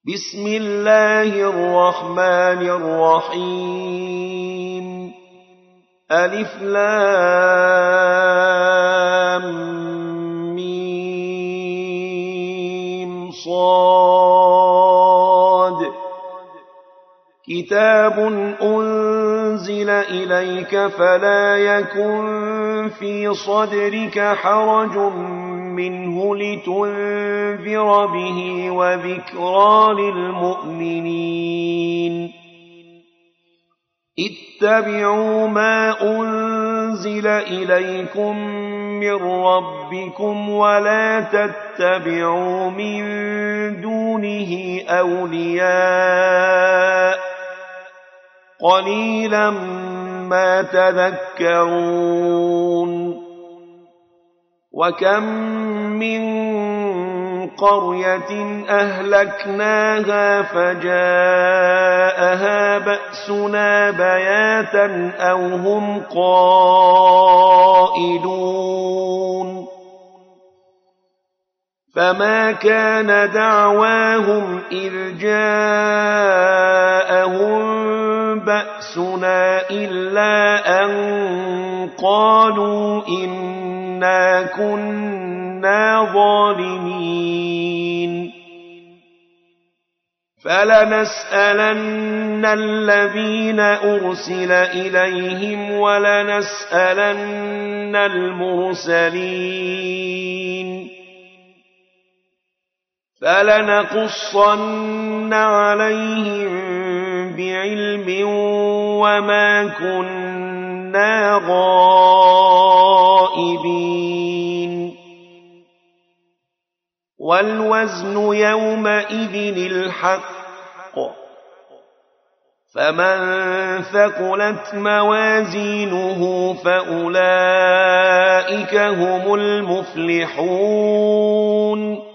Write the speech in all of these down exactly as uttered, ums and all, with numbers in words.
بسم الله الرحمن الرحيم ألف لام ميم صاد كتاب أنزل إليك فلا يكن في صدرك حرج منه لتنذر به وذكرى للمؤمنين اتبعوا ما أنزل إليكم من ربكم ولا تتبعوا من دونه أولياء قليلا ما تذكرون وكم من قرية أهلكناها فجاءها بأسنا بياتا أو هم قائلون فما كان دعواهم إذ جاءهم بأسنا إلا أن قالوا إنا كنا ظالمين فلنسألن الذين أرسل إليهم ولنسألن المرسلين فلنقصن عليهم بعلم وما كنا غائبين والوزن يومئذ الحق فمن ثقلت موازينه فأولئك هم المفلحون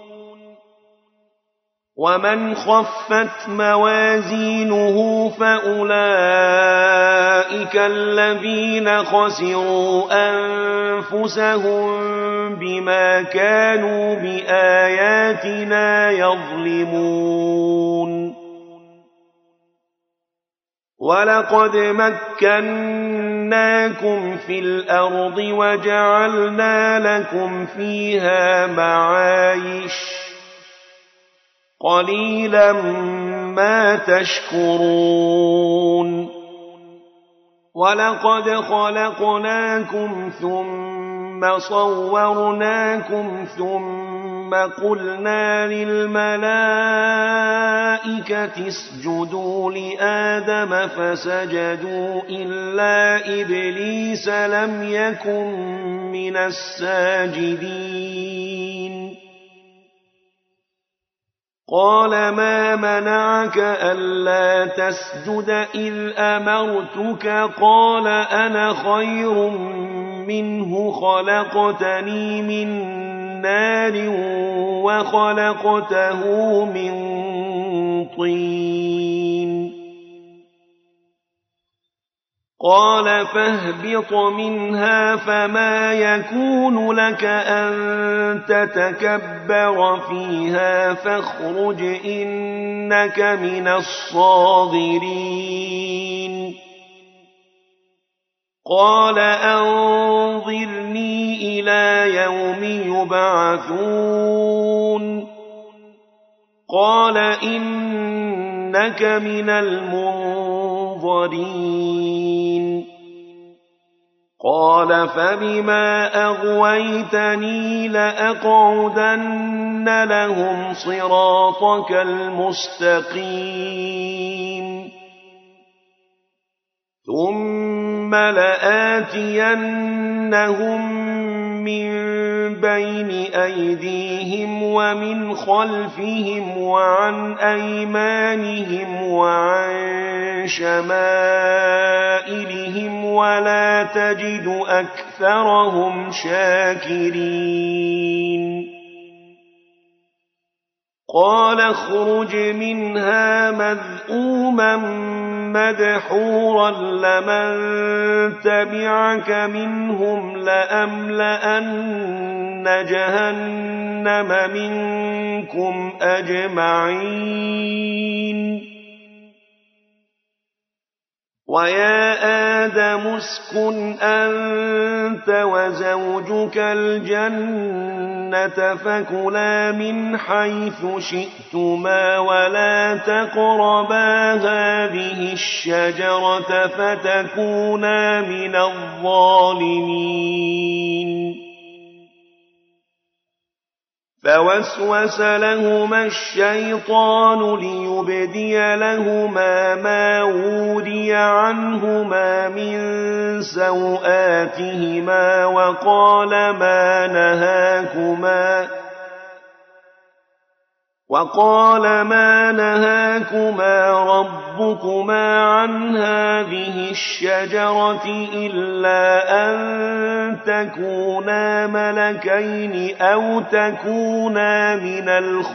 ومن خفت موازينه فأولئك الذين خسروا أنفسهم بما كانوا بآياتنا يظلمون ولقد مكناكم في الأرض وجعلنا لكم فيها معايش قليلا ما تشكرون ولقد خلقناكم ثم صورناكم ثم قلنا للملائكة اسجدوا لآدم فسجدوا إلا إبليس لم يكن من الساجدين قال ما منعك ألا تسجد إذ أمرتك قال أنا خير منه خلقتني من نار وخلقته من طين قال فاهبط منها فما يكون لك أن تتكبر فيها فاخرج إنك من الصاغرين قال أنظرني إلى يوم يبعثون قال إنك من المنظرين قال فبما أغويتني لأقعدن لهم صراطك المستقيم ثم لآتينهم من بين أيديهم ومن خلفهم وعن أيمانهم وعن شمائلهم ولا تجد أكثرهم شاكرين قال اخرج منها مذءوما مدحورا لمن تبعك منهم لأملأن جهنم منكم أجمعين ويا آدم اسكن أنت وزوجك الجنة فكلا من حيث شئتما ولا تقربا هذه الشجرة فتكونا من الظالمين فوسوس لهما الشيطان ليبدي لهما ما وري عنهما من سوآتهما وقال ما نهاكما وقال ما نهاكما ربكما عن هذه الشجرة إلا أن تكونا ملكين أو تكونا من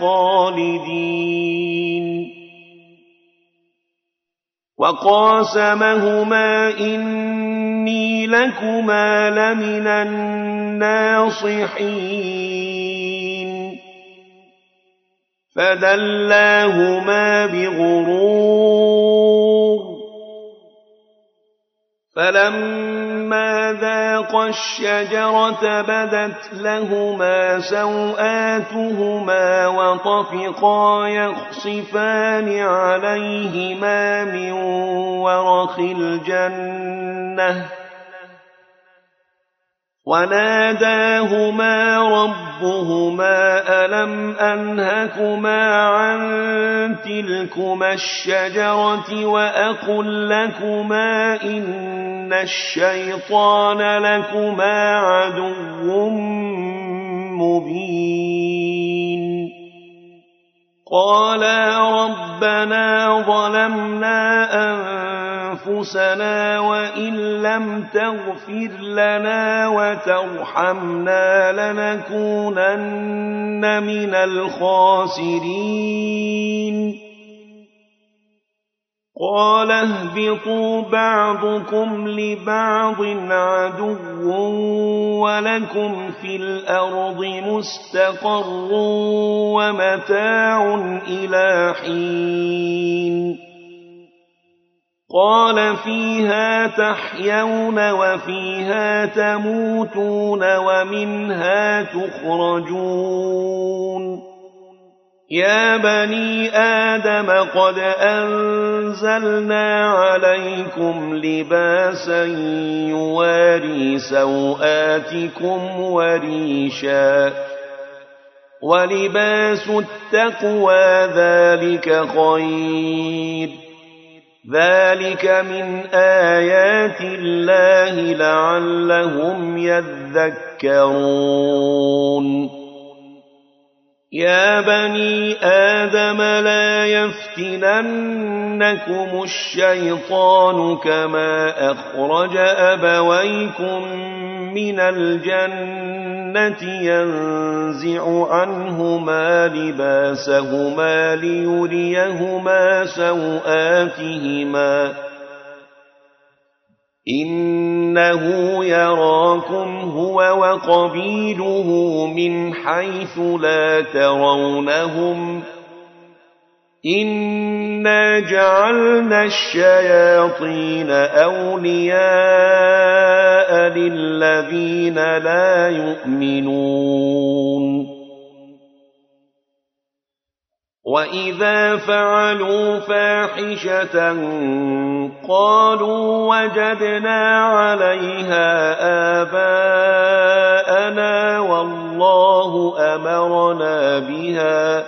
الخالدين وقاسمهما إني لكما لمن الناصحين فدلاهما بغرور فلما ذاقا الشجرة بدت لهما سوآتهما وطفقا يخصفان عليهما من ورق الجنة وناداهما ربهما ألم أنهكما عن تلكما الشجرة وأقل لكما إن الشيطان لكما عدو مبين قالا ربنا ظلمنا أنفسنا وإن لم تغفر لنا وترحمنا لنكونن من الخاسرين قال اهبطوا بعضكم لبعض عدو ولكم في الأرض مستقر ومتاع إلى حين قال فيها تحيون وفيها تموتون ومنها تخرجون يا بني آدم قد أنزلنا عليكم لباسا يواري سوآتكم وريشا ولباس التقوى ذلك خير ذلك من آيات الله لعلهم يذكرون يا بني آدم لا يفتننكم الشيطان كما أخرج أبويكم من الجنة ينزع عنهما لباسهما ليريهما سوآتهما إنه يراكم هو وقبيله من حيث لا ترونهم إنا جعلنا الشياطين أولياء للذين لا يؤمنون وإذا فعلوا فاحشة قالوا وجدنا عليها آباءنا والله أمرنا بها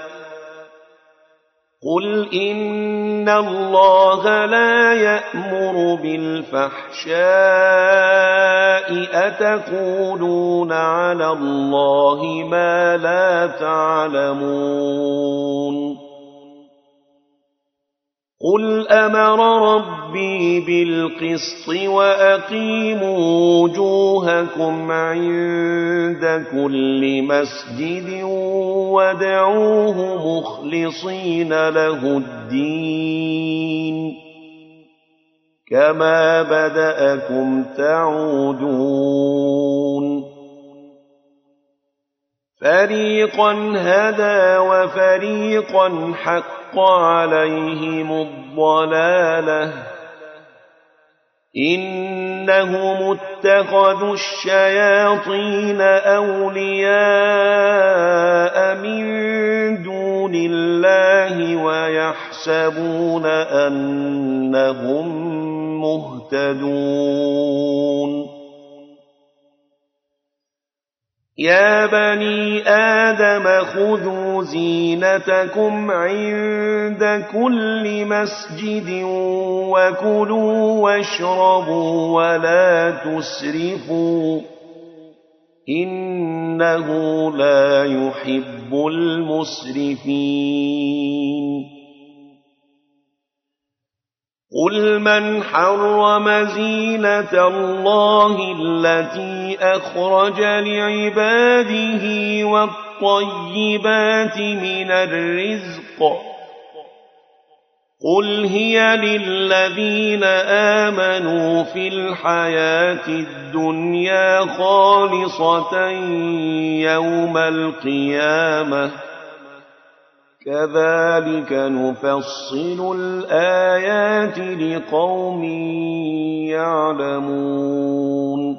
قل إن الله لا يأمر بالفحشاء أتقولون على الله ما لا تعلمون قل أمر ربي بالقسط وأقيموا وجوهكم عند كل مسجد وادعوه مخلصين له الدين كما بدأكم تعودون فريقا هدى وفريقا حق عليهم الضلالة إنهم اتخذوا الشياطين أولياء من دون الله ويحسبون أنهم مهتدون يا بني آدم خذوا زينتكم عند كل مسجد وكلوا واشربوا ولا تسرفوا إنه لا يحب المسرفين قل من حرم زينة الله التي أخرج لعباده والطيبات من الرزق قل هي للذين آمنوا في الحياة الدنيا خالصة يوم القيامة كذلك نفصل الآيات لقوم يعلمون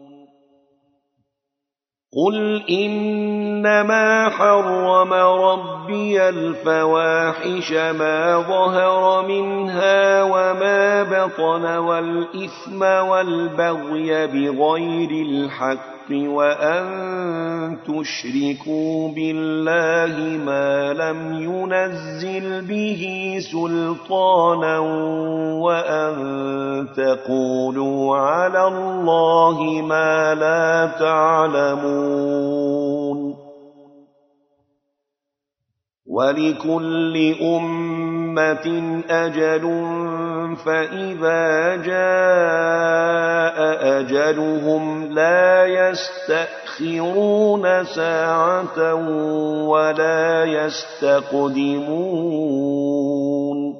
قل إنما حرم ربي الفواحش ما ظهر منها وما بطن والإثم والبغي بغير الحق وأن تشركوا بالله ما لم ينزل به سلطانا وأن تقولوا على الله ما لا تعلمون ولكل أمة أجل فإذا جاء أجلهم لا يستأخرون ساعة ولا يستقدمون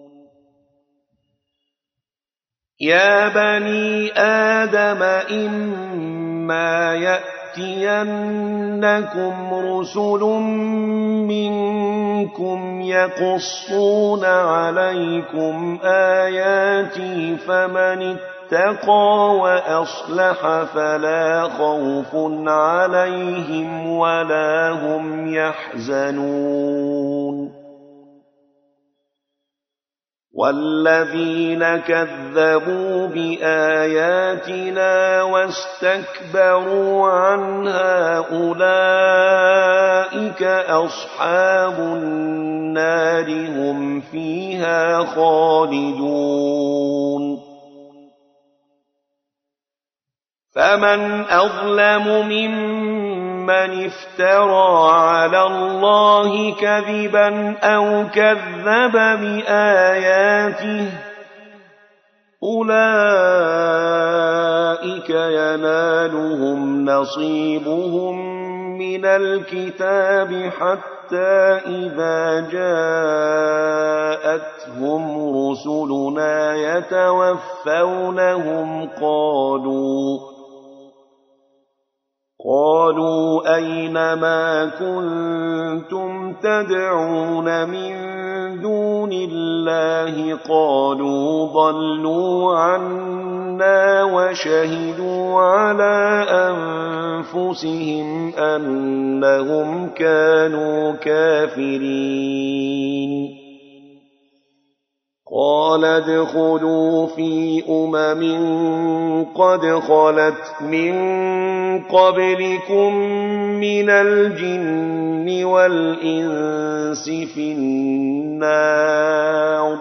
يا بني آدم إما يأتينكم رسل منكم يقصون عليكم آياتي فمن اتقى وأصلح فلا خوف عليهم ولا هم يحزنون والذين كذبوا بآياتنا واستكبروا عنها أولئك أصحاب النار هم فيها خالدون فمن أظلم ممن افترى على الله كذبا أو كذب بآياته أولئك ينالهم نصيبهم من الكتاب حتى إذا جاءتهم رسلنا يتوفونهم قالوا قالوا أين ما كنتم تدعون من دون الله قالوا ضلوا عنا وشهدوا على أنفسهم أنهم كانوا كافرين قال ادخلوا في أمم قد خلت من قبلكم من الجن والإنس في النار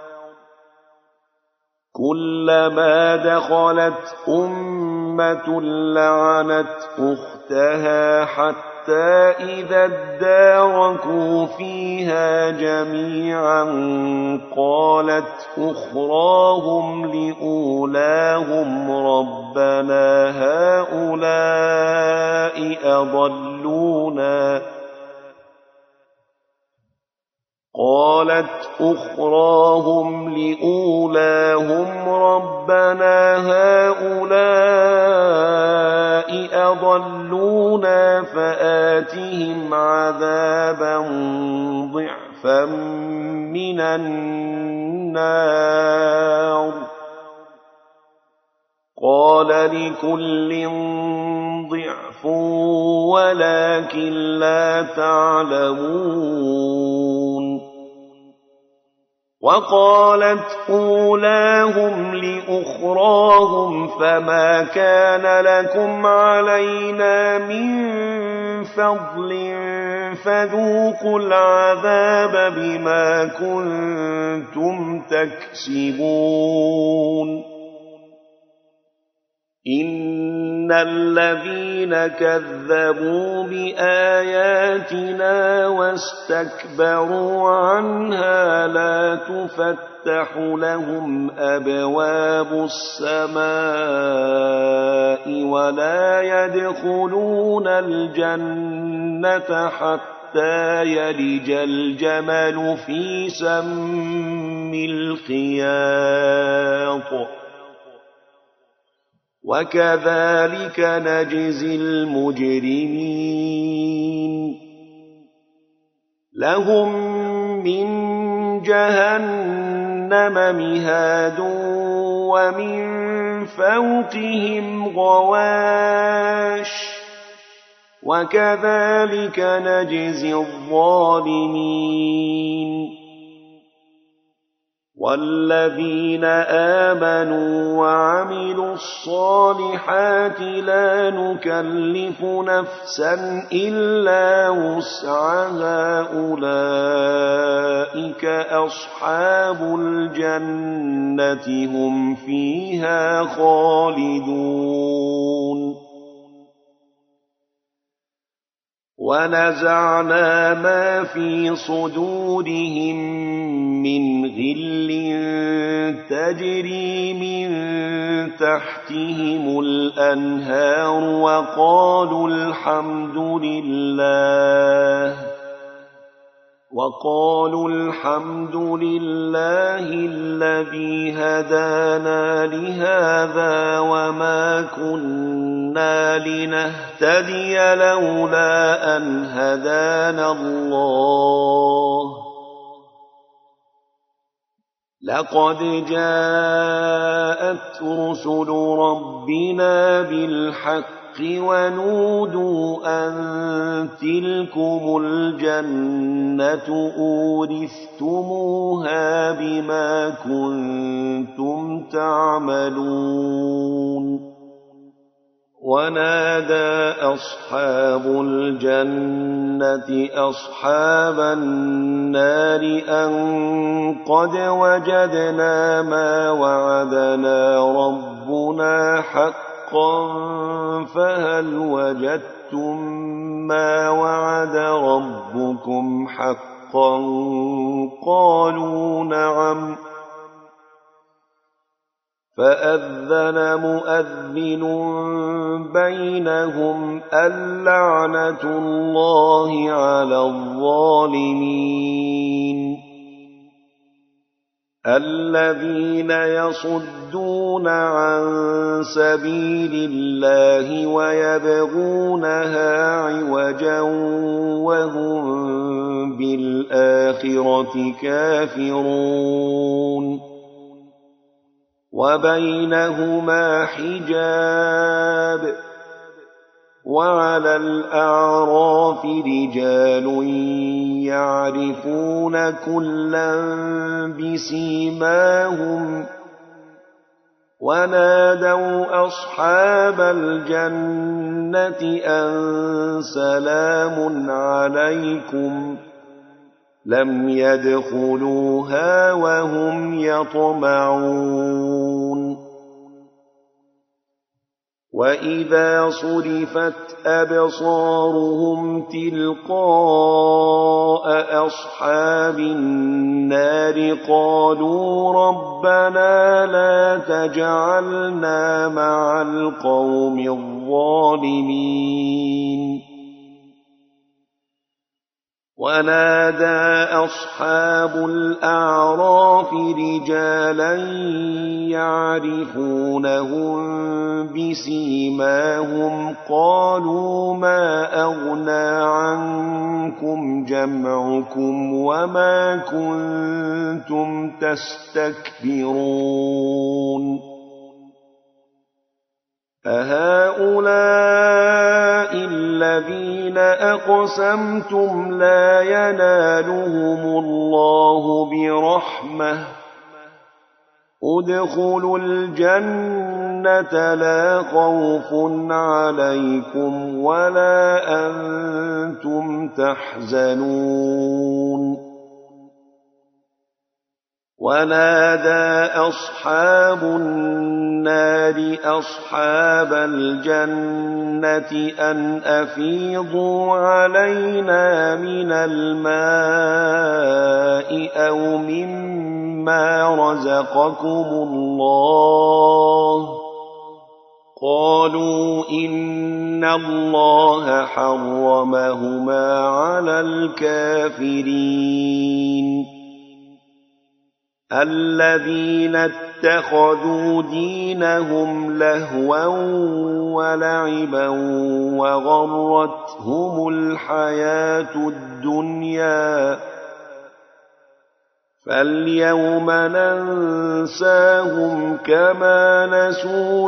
كلما دخلت أمة لعنت أختها حتى إذا اداركوا فيها جميعا قالت أخراهم لأولاهم ربنا هؤلاء أضلونا قالت أخراهم لأولاهم ربنا هؤلاء أضلونا فآتهم عذابا ضعفا من النار قال لكل ضعف ولكن لا تعلمون وقالت أولاهم لأخراهم فما كان لكم علينا من فضل فذوقوا العذاب بما كنتم تكسبون إن الذين كذبوا بآياتنا واستكبروا عنها لا تفتح لهم أبواب السماء ولا يدخلون الجنة حتى يلج الجمل في سم الخياط وكذلك نجزي المجرمين لهم من جهنم مهاد ومن فوقهم غواش وكذلك نجزي الظالمين والذين آمنوا وعملوا الصالحات لا نكلف نفسا إلا وسعها أولئك أصحاب الجنة هم فيها خالدون ونزعنا ما في صدورهم من غل تجري من تحتهم الأنهار وقالوا الحمد لله وقالوا الحمد لله الذي هدانا لهذا وما كنا لنهتدي لولا أن هدانا الله لقد جاءت رسل ربنا بالحق ونودوا أن تلكم الجنة أورثتموها بما كنتم تعملون ونادى أصحاب الجنة أصحاب النار أن قد وجدنا ما وعدنا ربنا حقا فهل وجدتم ما وعد ربكم حقا قالوا نعم فأذن مؤذن بينهم اللعنة الله على الظالمين الذين يصدون عن سبيل الله ويبغونها عوجا وهم بالآخرة كافرون وبينهما حجاب وعلى الأعراف رجال يعرفون كلا بسيماهم ونادوا أصحاب الجنة أن سلام عليكم لم يدخلوها وهم يطمعون وإذا صرفت أبصارهم تلقاء أصحاب النار قالوا ربنا لا تجعلنا مع القوم الظالمين ونادى أصحاب الأعراف رجالا يعرفونهم بسيماهم قالوا ما أغنى عنكم جمعكم وما كنتم تستكبرون أهؤلاء الذين أقسمتم لا ينالهم الله برحمة ادخلوا الجنة لا خوف عليكم ولا أنتم تحزنون ونادى أصحاب النار أصحاب الجنة أن أفيضوا علينا من الماء أو مما رزقكم الله قالوا إن الله حرمهما على الكافرين الذين اتخذوا دينهم لهوا ولعبا وغرتهم الحياة الدنيا فاليوم ننساهم كما نسوا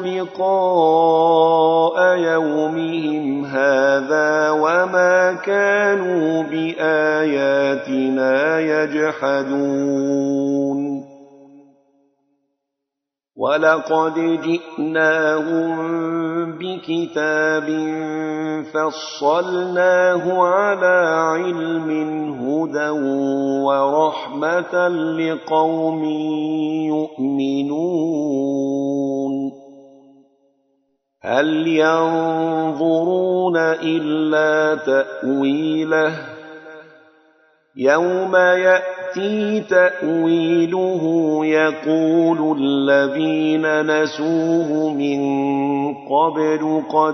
لقاء يومهم هذا وما كانوا بآياتنا يجحدون ولقد جئناهم بكتاب فصلناه على علم هدى ورحمة لقوم يؤمنون هل ينظرون إلا تأويله يوم يأتي تأويله يقول الذين نسوه من قبل قد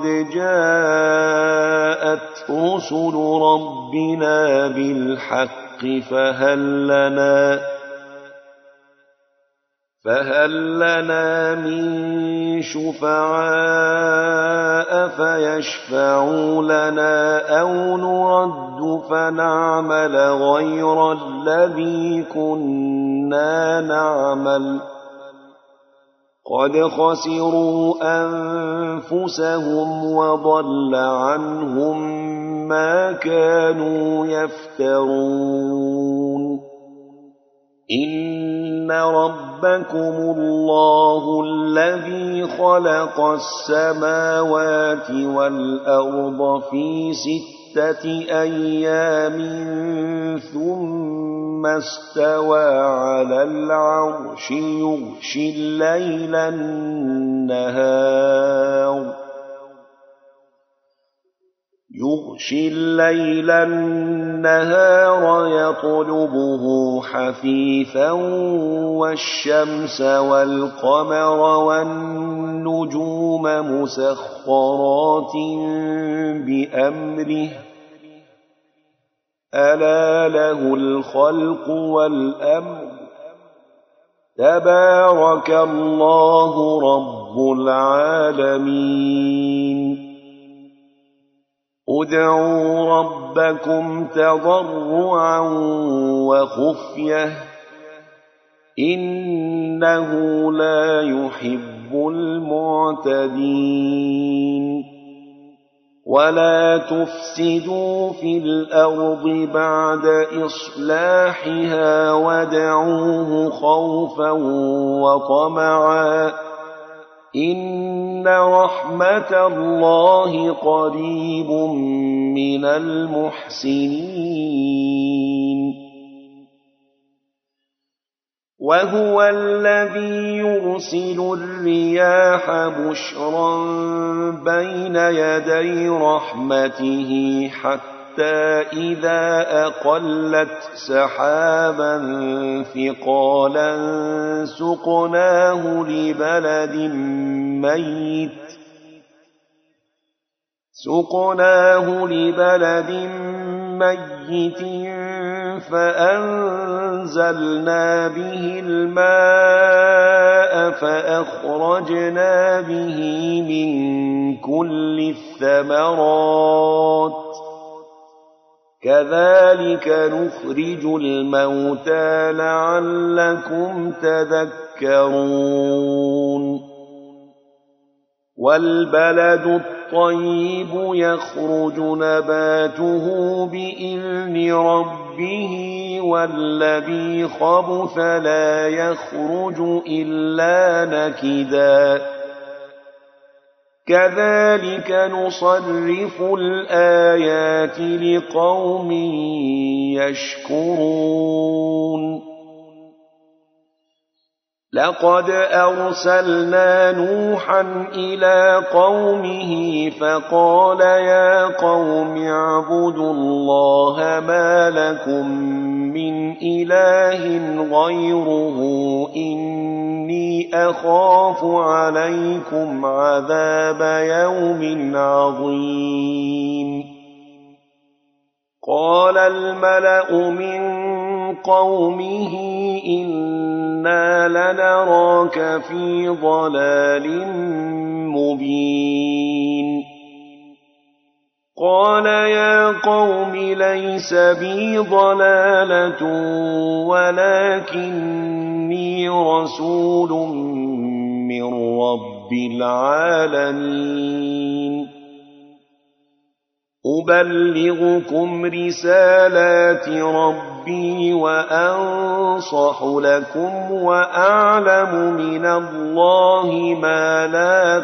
جاءت رسل ربنا بالحق فهل لنا فهل لنا من شفعاء فيشفعوا لنا أو نرد فنعمل غير الذي كنا نعمل قد خسروا أنفسهم وضل عنهم ما كانوا يفترون إن ربكم الله الذي خلق السماوات والأرض في ستة أيام ثم استوى على العرش يغشي الليل النهار يغشي الليل النهار يطلبه حثيثا والشمس والقمر والنجوم مسخرات بأمره ألا له الخلق والأمر تبارك الله رب العالمين ادعوا ربكم تضرعا وخفية إنه لا يحب المعتدين ولا تفسدوا في الأرض بعد إصلاحها وادعوه خوفا وطمعا إن رحمة الله قريب من المحسنين وهو الذي يرسل الرياح بشرا بين يدي رحمته حتى إذا أقلت سحابا ثقالا سقناه لبلد ميت سقناه لبلد ميت فأنزلنا به الماء فأخرجنا به من كل الثمرات كذلك نخرج الموتى لعلكم تذكرون والبلد الطيب يخرج نباته بإذن ربه والذي خبث لا يخرج إلا نكدا كذلك نصرف الآيات لقوم يشكرون لقد أرسلنا نوحا إلى قومه فقال يا قوم اعبدوا الله ما لكم من إله غيره إني أخاف عليكم عذاب يوم عظيم قال الملأ من قومه إنا لنراك في ضلال مبين قال يا قوم ليس بي ضلالة ولكني رسول من رب العالمين أبلغكم رسالات ربي وأنصح لكم وأعلم من الله ما لا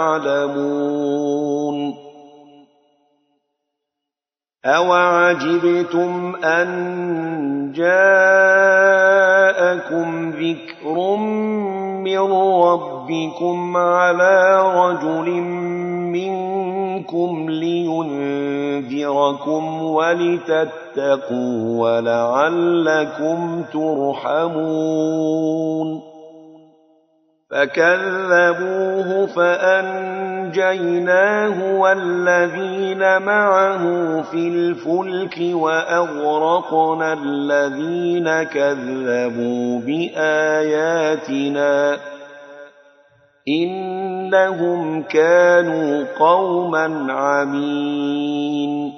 تعلمون أوعجبتم أن جاءكم ذكر من ربكم على رجل منكم لينذركم ولتتقوا ولعلكم ترحمون فكذبوه فأنجيناه والذين معه في الفلك وأغرقنا الذين كذبوا بآياتنا إنهم كانوا قوما عمين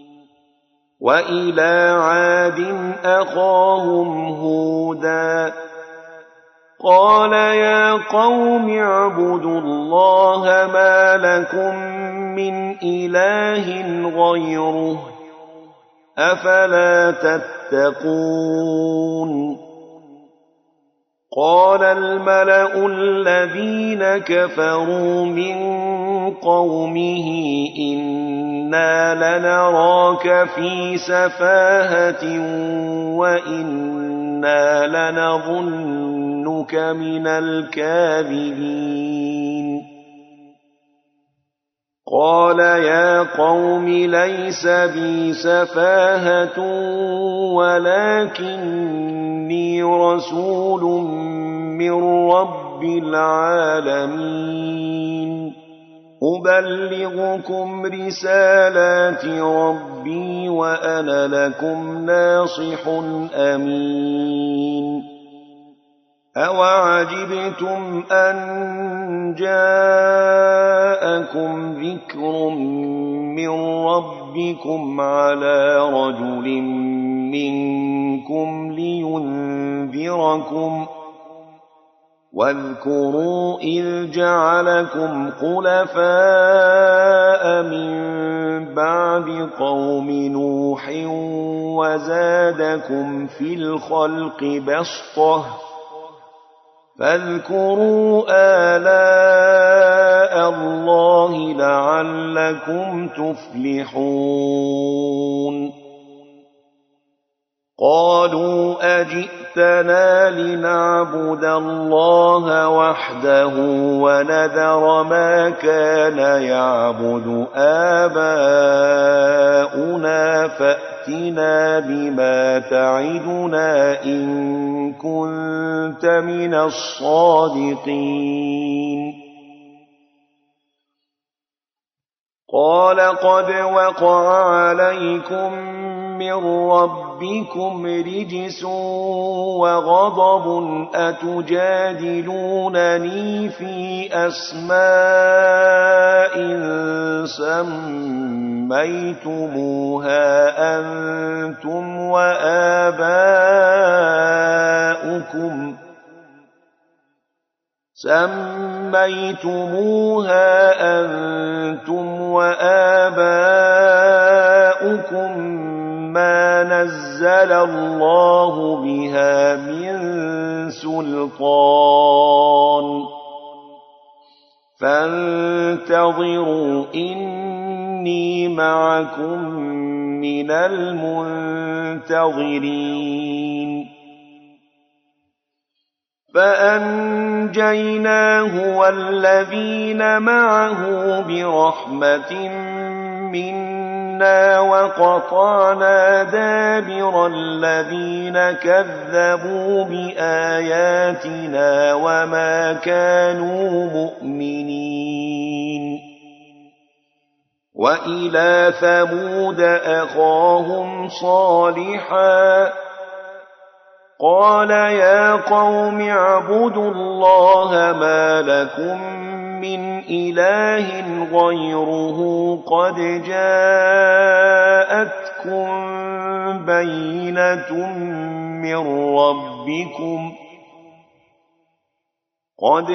وإلى عاد أخاهم هودا قال يا قوم اعبدوا الله ما لكم من إله غيره أفلا تتقون قال الملأ الذين كفروا من قومه إنا لنراك في سفاهة وإنا لنظنك من الكاذبين قال يا قوم ليس بي سفاهة ولكني رسول من رب العالمين أبلغكم رسالات ربي وأنا لكم ناصح أمين أوعجبتم أن جاءكم ذكر من ربكم على رجل منكم لينذركم واذكروا إذ جعلكم خلفاء من بعد قوم نوح وزادكم في الخلق بسطة فاذكروا آلاء الله لعلكم تفلحون قالوا أجئتنا لنعبد الله وحده ونذر ما كان يعبد آباؤنا فأتنا بما تعدنا إن كنت من الصادقين قال قد وقع عليكم من ربكم رجس وغضب أتجادلونني في أسماء سميتموها أنتم وآباؤكم سميتموها سميتموها أنتم وآباؤكم ما نزل الله بها من سلطان فانتظروا إني معكم من المنتظرين فأنجيناه والذين معه برحمة منا وقطعنا دابر الذين كذبوا بآياتنا وما كانوا مؤمنين وإلى ثمود أخاهم صالحا قال يا قوم اعبدوا الله ما لكم من إله غيره قد جاءتكم بينة من ربكم قد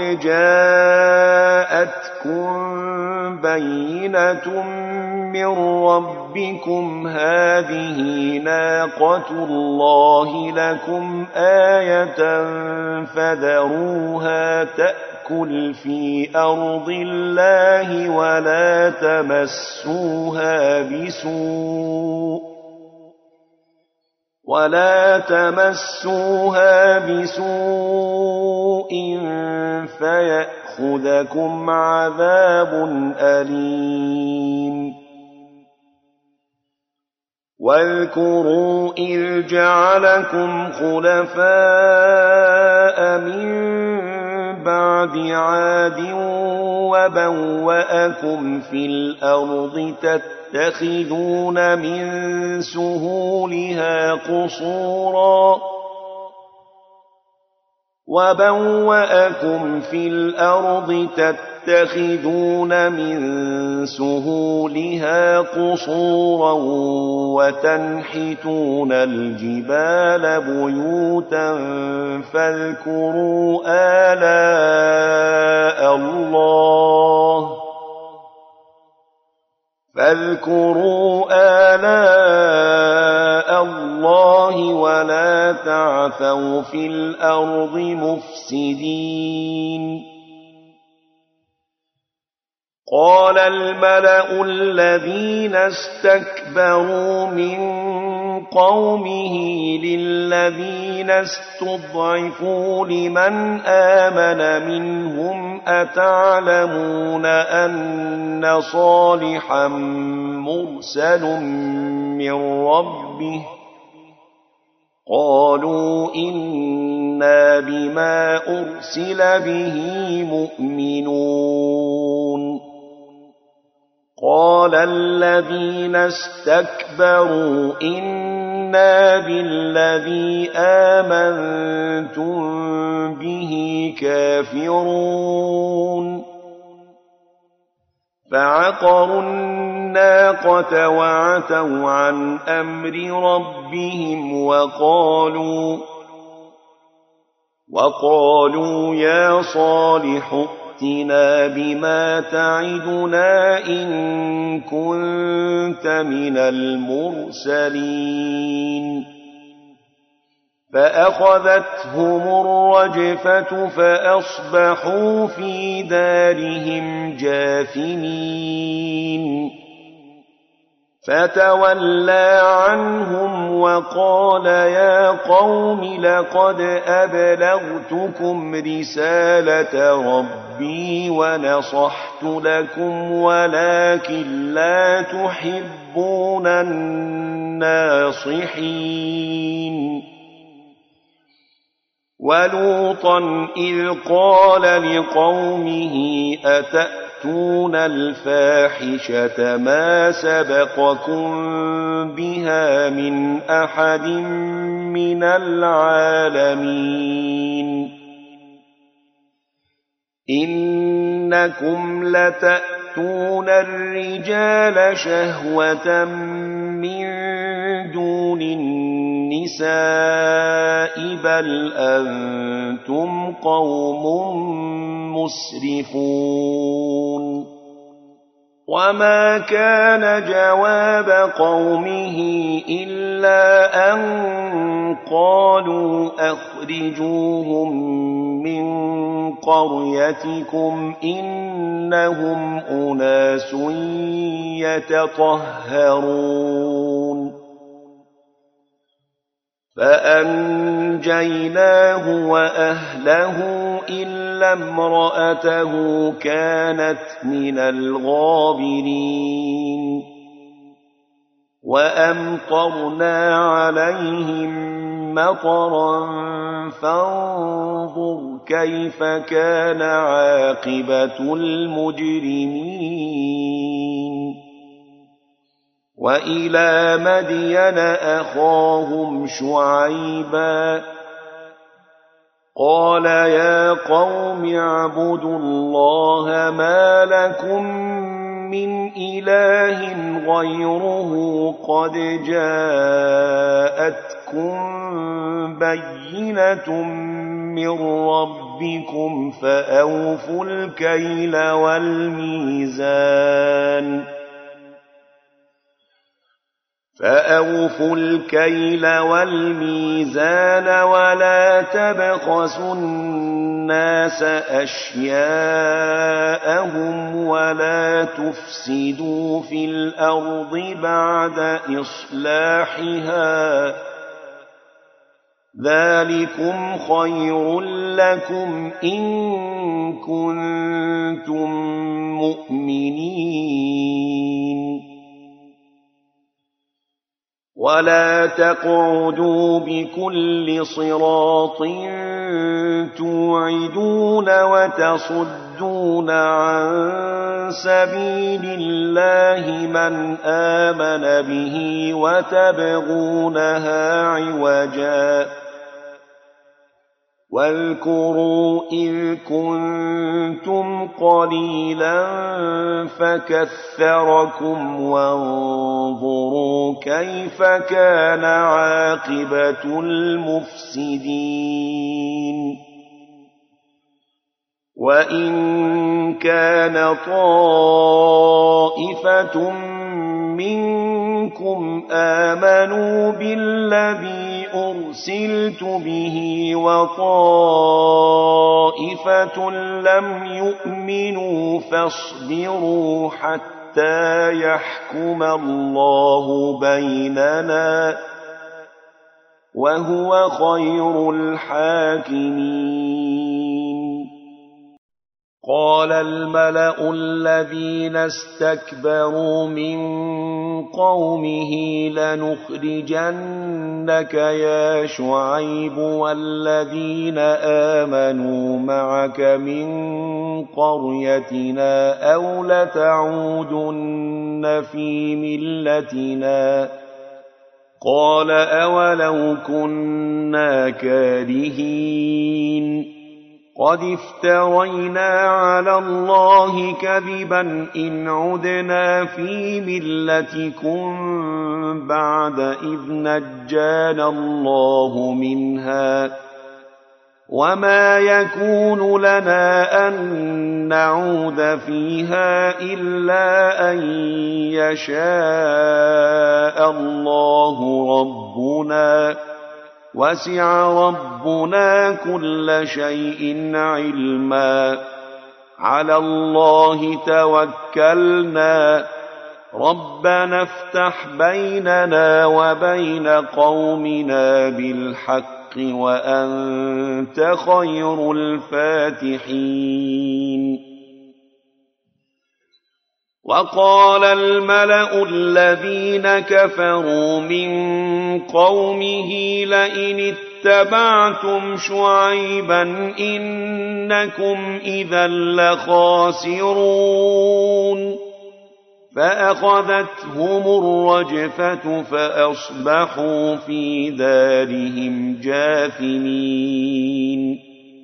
جاءتكم بينة من ربكم هذه ناقة الله لكم آية فذروها تأكل في أرض الله ولا تمسوها بسوء ولا تمسوها بسوء فيأخذكم عذاب أليم واذكروا إذ جعلكم خلفاء من بعد عاد وبوأكم في الأرض تتخذون من سهولها قصورا وبوأكم في الأرض تتخذون من سهولها قصورا وتنحتون الجبال بيوتا فاذكروا آلاء الله فاذكروا آلاء الله ولا تعثوا في الأرض مفسدين قال الملأ الذين استكبروا من قومه للذين استضعفوا لمن آمن منهم أتعلمون أن صالحا مرسل من ربه قالوا إنا بما أرسل به مؤمنون قال الذين استكبروا إنا بالذي آمنتم به كافرون فعقروا الناقة وعتوا عن أمر ربهم وقالوا وقالوا يا صالح ائتنا بما تعدنا إن كنت من المرسلين فأخذتهم الرجفة فأصبحوا في دارهم جاثمين فتولى عنهم وقال يا قوم لقد أبلغتكم رسالة ربي ونصحت لكم ولكن لا تحبون الناصحين ولوطا إذ قال لقومه أتأتون الفاحشة ما سبقكم بها من أحد من العالمين إنكم لتأتون الرجال شهوة من دون النساء النساء بل أنتم قوم مسرفون وما كان جواب قومه إلا أن قالوا أخرجوهم من قريتكم إنهم أناس يتطهرون فأنجيناه وأهله إلا امرأته كانت من الغابرين وأمطرنا عليهم مطرا فانظر كيف كان عاقبة المجرمين وإلى مدين أخاهم شعيبا قال يا قوم اعبدوا الله ما لكم من إله غيره قد جاءتكم بينة من ربكم فأوفوا الكيل والميزان فأوفوا الكيل والميزان ولا تبخسوا الناس أشياءهم ولا تفسدوا في الأرض بعد إصلاحها ذلكم خير لكم إن كنتم مؤمنين ولا تقعدوا بكل صراط توعدون وتصدون عن سبيل الله من آمن به وتبغونها عوجا واذكروا إذ كنتم قليلا فكثركم وانظروا كيف كان عاقبة المفسدين وإن كان طائفة منكم آمنوا بالذي أرسلت به وطائفة لم يؤمنوا فاصبروا حتى يحكم الله بيننا وهو خير الحاكمين قال الملأ الذين استكبروا من قومه لنخرجنك يا شعيب والذين آمنوا معك من قريتنا أو لتعودن في ملتنا قال أولو كنا كارهين قد افترينا على الله كذبا إن عدنا في ملتكم بعد إذ نجانا الله منها وما يكون لنا أن نعود فيها إلا أن يشاء الله ربنا وسع ربنا كل شيء علما على الله توكلنا ربنا افتح بيننا وبين قومنا بالحق وأنت خير الفاتحين وقال الملأ الذين كفروا من قومه لئن اتبعتم شعيبا إنكم إذا لخاسرون فأخذتهم الرجفة فأصبحوا في دارهم جاثمين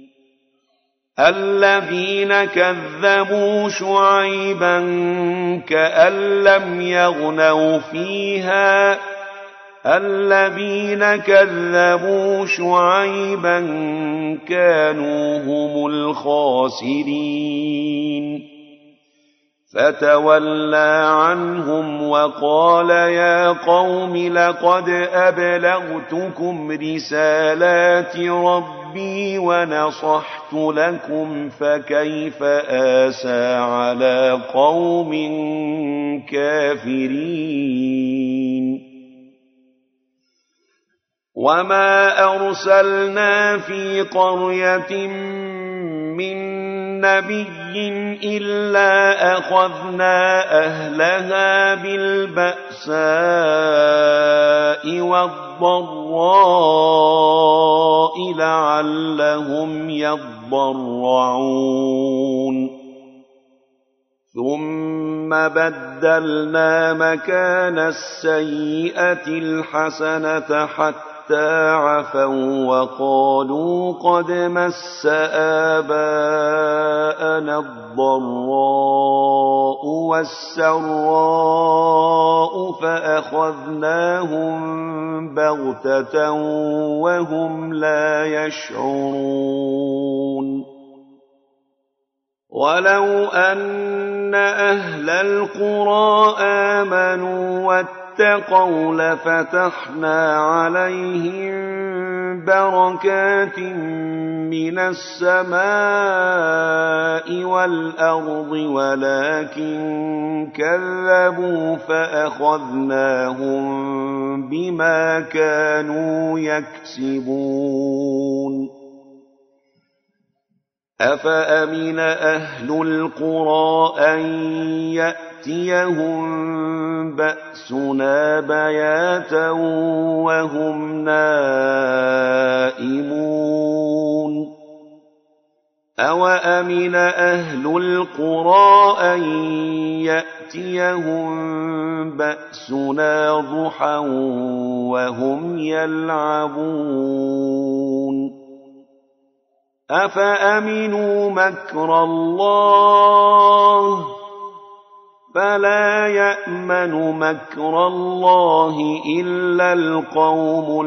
الذين كذبوا شعيبا كأن لم يغنوا فيها الذين كذبوا شعيبا كانوا هم الخاسرين فتولى عنهم وقال يا قوم لقد أبلغتكم رسالات ربي ونصحت لكم فكيف آسى على قوم كافرين وما أرسلنا في قرية من نبي إلا أخذنا أهلها بالبأساء والضراء لعلهم يضرعون ثم بدلنا مكان السيئة الحسنة حتى عفوا وقالوا قد مس آباءنا الضراء والسراء فأخذناهم بغتة وهم لا يشعرون ولو أن أهل القرى آمنوا واتقوا لفتحنا عليهم بركات من السماء والأرض ولكن كذبوا فأخذناهم بما كانوا يكسبون أفأمن أهل القرى أن يأتيهم بأسنا بياتا وهم نائمون أوأمن أهل القرى أن يأتيهم بأسنا ضحى وهم يلعبون أفأمنوا مكر الله فلا يأمن مكر الله إلا القوم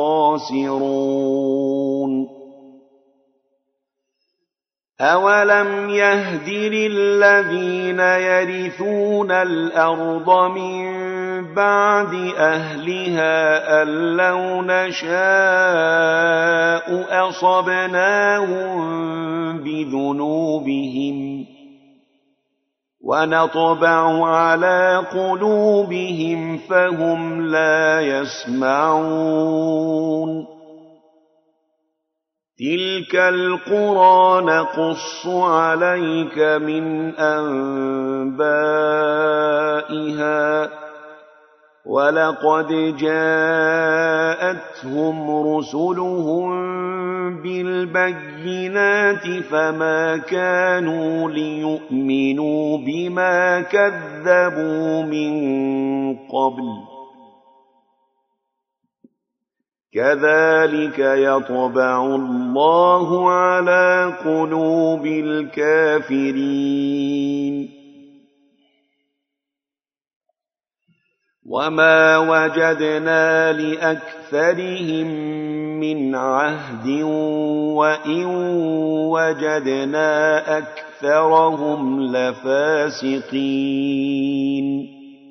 الخاسرون أولم يهد للذين يرثون الأرض من بعد أهلها أن لو نشاء أصبناهم بذنوبهم ونطبع على قلوبهم فهم لا يسمعون تلك القرى نقص عليك من أنبائها ولقد جاءتهم رسلهم بالبينات فما كانوا ليؤمنوا بما كذبوا من قبل كذلك يطبع الله على قلوب الكافرين وما وجدنا لأكثرهم من عهد وإن وجدنا أكثرهم لفاسقين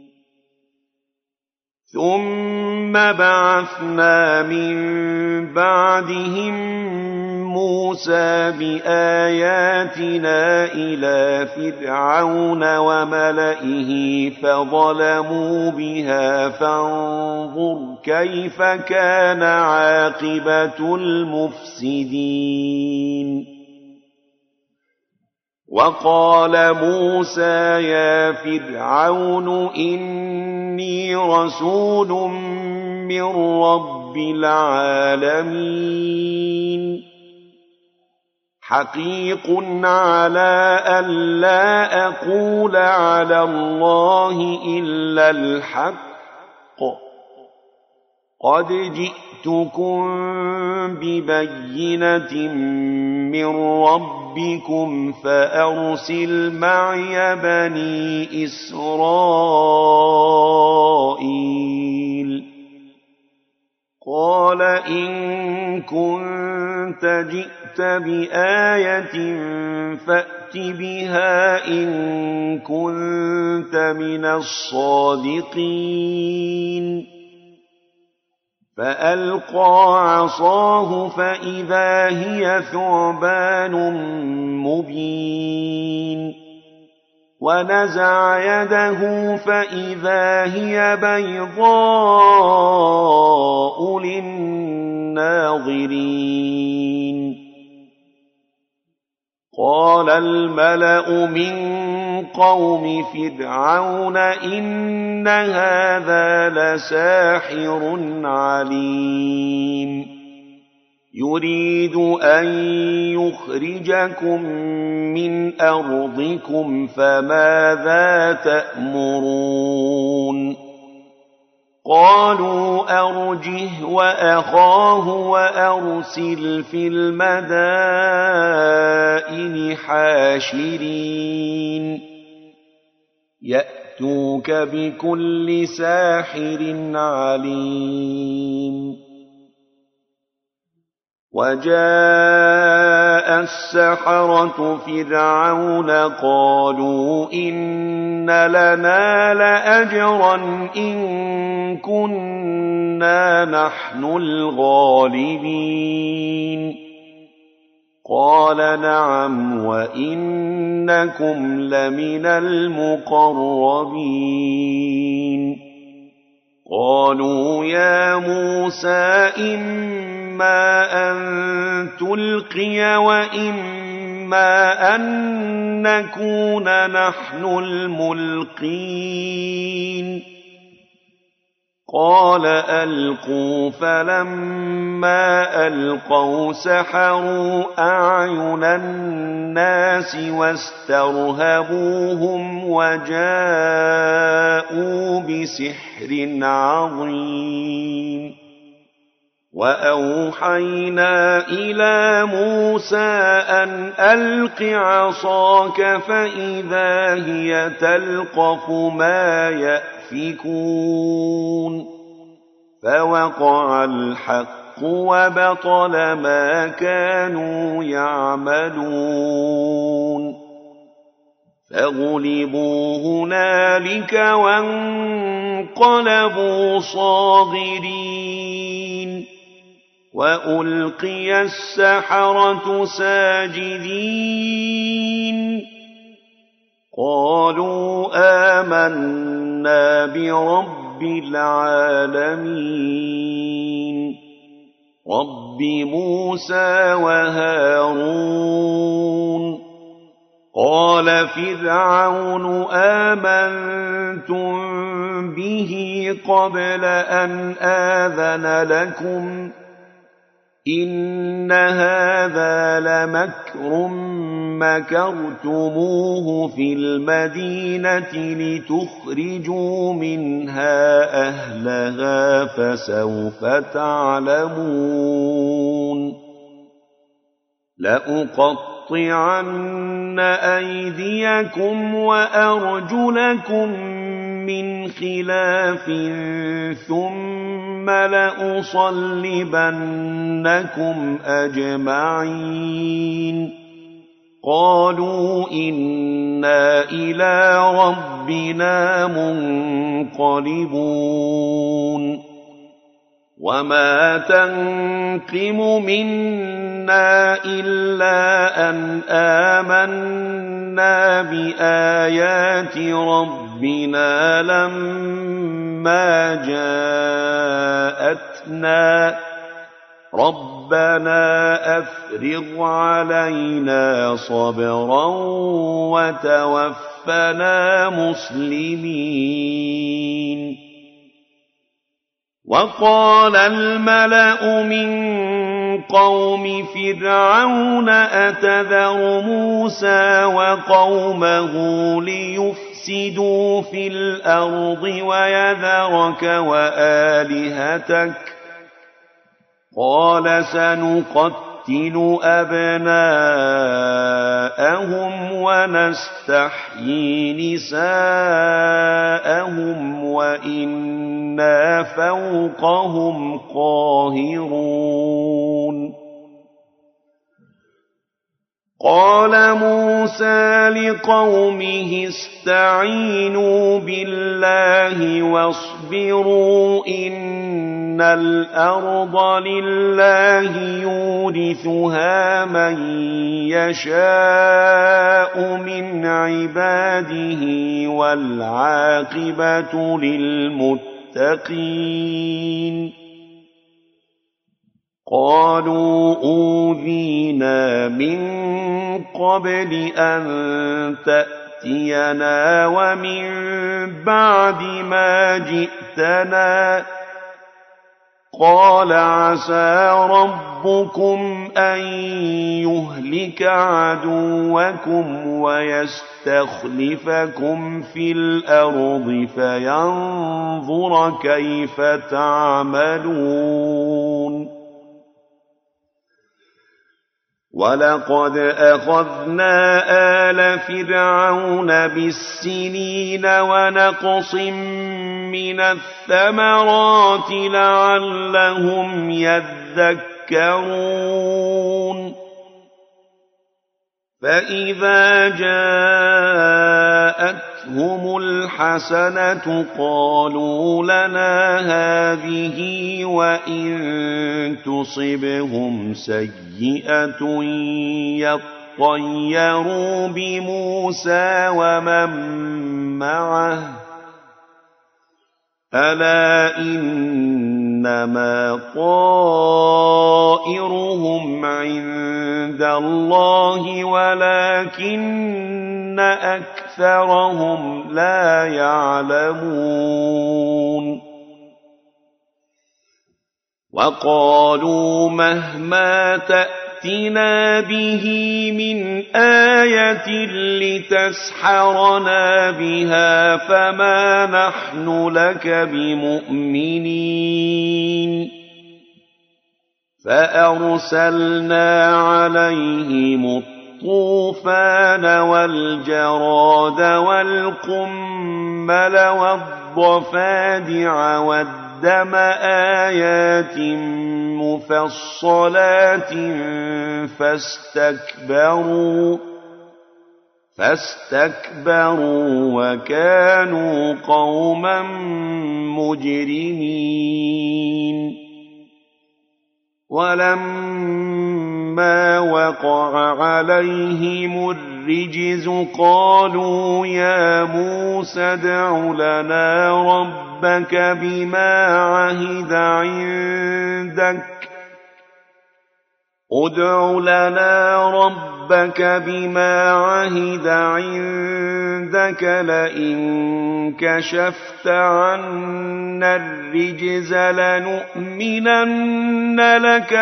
ثم بعثنا من بعدهم موسى بآياتنا إلى فرعون وملئه فظلموا بها فانظر كيف كان عاقبة المفسدين وقال موسى يا فرعون إني رسول من رب العالمين حقيق على أن لا أقول على الله إلا الحق قد جئتكم ببينة من ربكم فأرسل معي بني إسرائيل قال إن كنت جئت بآية فأت بها إن كنت من الصادقين فألقى عصاه فإذا هي ثعبان مبين ونزع يده فإذا هي بيضاء للناظرين قال الملأ من قوم فرعون إن هذا لساحر عليم يريد أن يخرجكم من أرضكم فماذا تأمرون قالوا أرجه وأخاه وأرسل في المدائن حاشرين يأتوك بكل ساحر عليم وجاء السحرة فرعون قالوا إن لنا لأجرا إن كنا نحن الغالبين قال نعم وإنكم لمن المقربين قالوا يا موسى إما أن تلقي وإما أن نكون نحن الملقين قال ألقوا فلما ألقوا سحروا أعين الناس واسترهبوهم وجاءوا بسحر عظيم وأوحينا إلى موسى أن ألق عصاك فإذا هي تلقف ما يأفكون فوقع الحق وبطل ما كانوا يعملون فغلبوا هنالك وانقلبوا صاغرين وألقي السحرة ساجدين قالوا آمنا برب العالمين رب موسى وهارون قال فرعون آمنتم به قبل أن آذن لكم إن هذا لمكر مكرتموه في المدينة لتخرجوا منها أهلها فسوف تعلمون لأقطعن أيديكم وأرجلكم من خلاف ثم لأصلبنكم أجمعين قالوا إنا إلى ربنا منقلبون وما تنقم منا إلا أن آمنا بآيات ربنا لما جاءتنا ربنا أفرغ علينا صبرا وتوفنا مسلمين وقال الملأ من قوم فرعون أتذر موسى وقومه ليفسدوا في الأرض ويذرك وآلهتك قال سنقتل أبناءهم ونستحيي نساءهم وإنا إنا فوقهم قاهرون قال موسى لقومه استعينوا بالله واصبروا إن الأرض لله يورثها من يشاء من عباده والعاقبة للمتقين قالوا أوذينا من قبل أن تأتينا ومن بعد ما جئتنا قال عسى ربكم أن يهلك عدوكم ويستخلفكم في الأرض فينظر كيف تعملون ولقد أخذنا آل فرعون بالسنين ونقص من الثمرات لعلهم يذكرون فإذا جاءتهم الحسنة قالوا لنا هذه وإن تصبهم سيئة يطيروا بموسى ومن معه ألا إنما طائرهم عند الله ولكن أكثرهم لا يعلمون وقالوا مهما تأتنا به من آية لتسحرنا بها فما نحن لك بمؤمنين فأرسلنا عليهم الطوفان والجراد والقمل والضفادع والدم آيات مفصلات فاستكبروا فاستكبروا وكانوا قوما مجرمين ولما وقع عليهم الرجز قالوا يا موسى ادع لنا ربك بما عهد عندك ادع لنا ربك بما عهد عندك لئن كشفت عنا الرجز لنؤمنن لك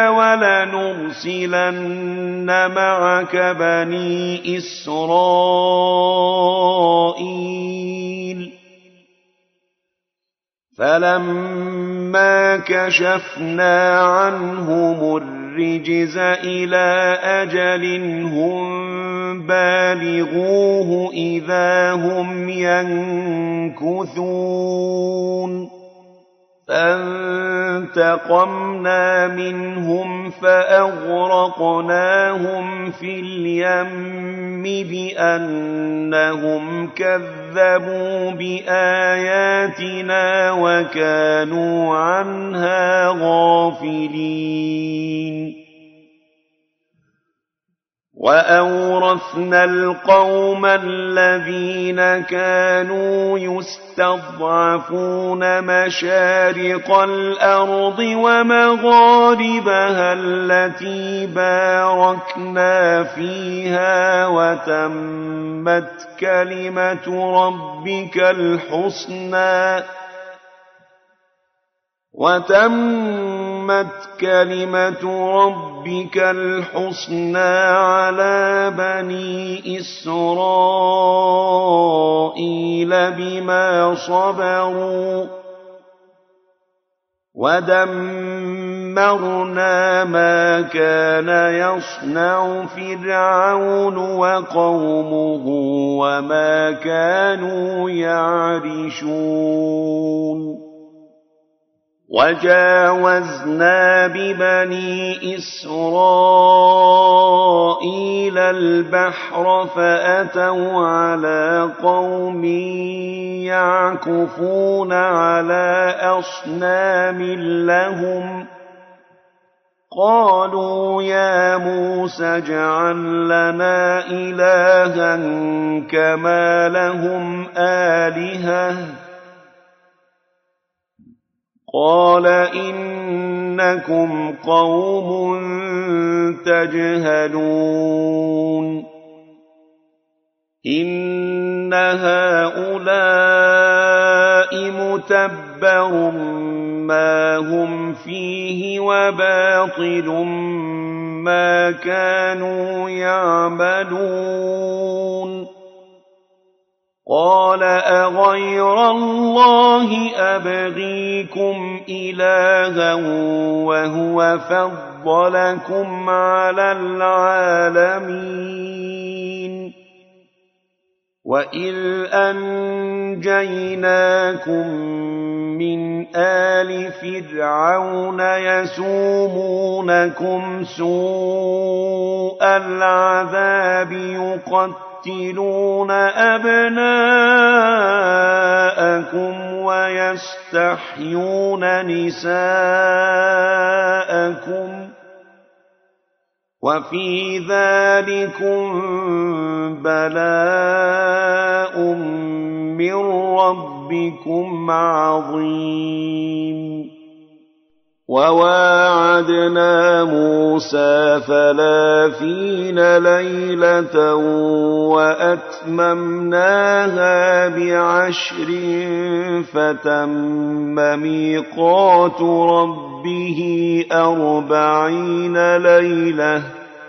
ولنرسلن معك بني إسرائيل فلما كشفنا عنهم الرجز إلى أجل هم بالغوه إذا هم ينكثون فانتقمنا منهم فأغرقناهم في اليم بأنهم كذبوا بآياتنا وكانوا عنها غافلين وأورثنا القوم الذين كانوا يستضعفون مشارق الأرض ومغاربها التي باركنا فيها وتمت كلمة ربك الحسنى وتمت كلمة ربك الحسنى على بني إسرائيل بما صبروا ودمرنا ما كان يصنع فرعون وقومه وما كانوا يعرشون وجاوزنا ببني إسرائيل البحر فأتوا على قوم يعكفون على أصنام لهم قالوا يا موسى اجعل لنا إلها كما لهم آلهة قال إنكم قوم تجهلون إن هؤلاء متبر ما هم فيه وباطل ما كانوا يعملون قال أغير الله أبغيكم إلها وهو فضلكم على العالمين وإذ أنجيناكم من آل فرعون يسومونكم سوء العذاب يقتلون أبناءكم ويستحيون نساءكم وفي ذلكم بلاء من ربكم عظيم وواعدنا موسى ثلاثين ليلة وأتممناها بعشر فتم ميقات ربه أربعين ليلة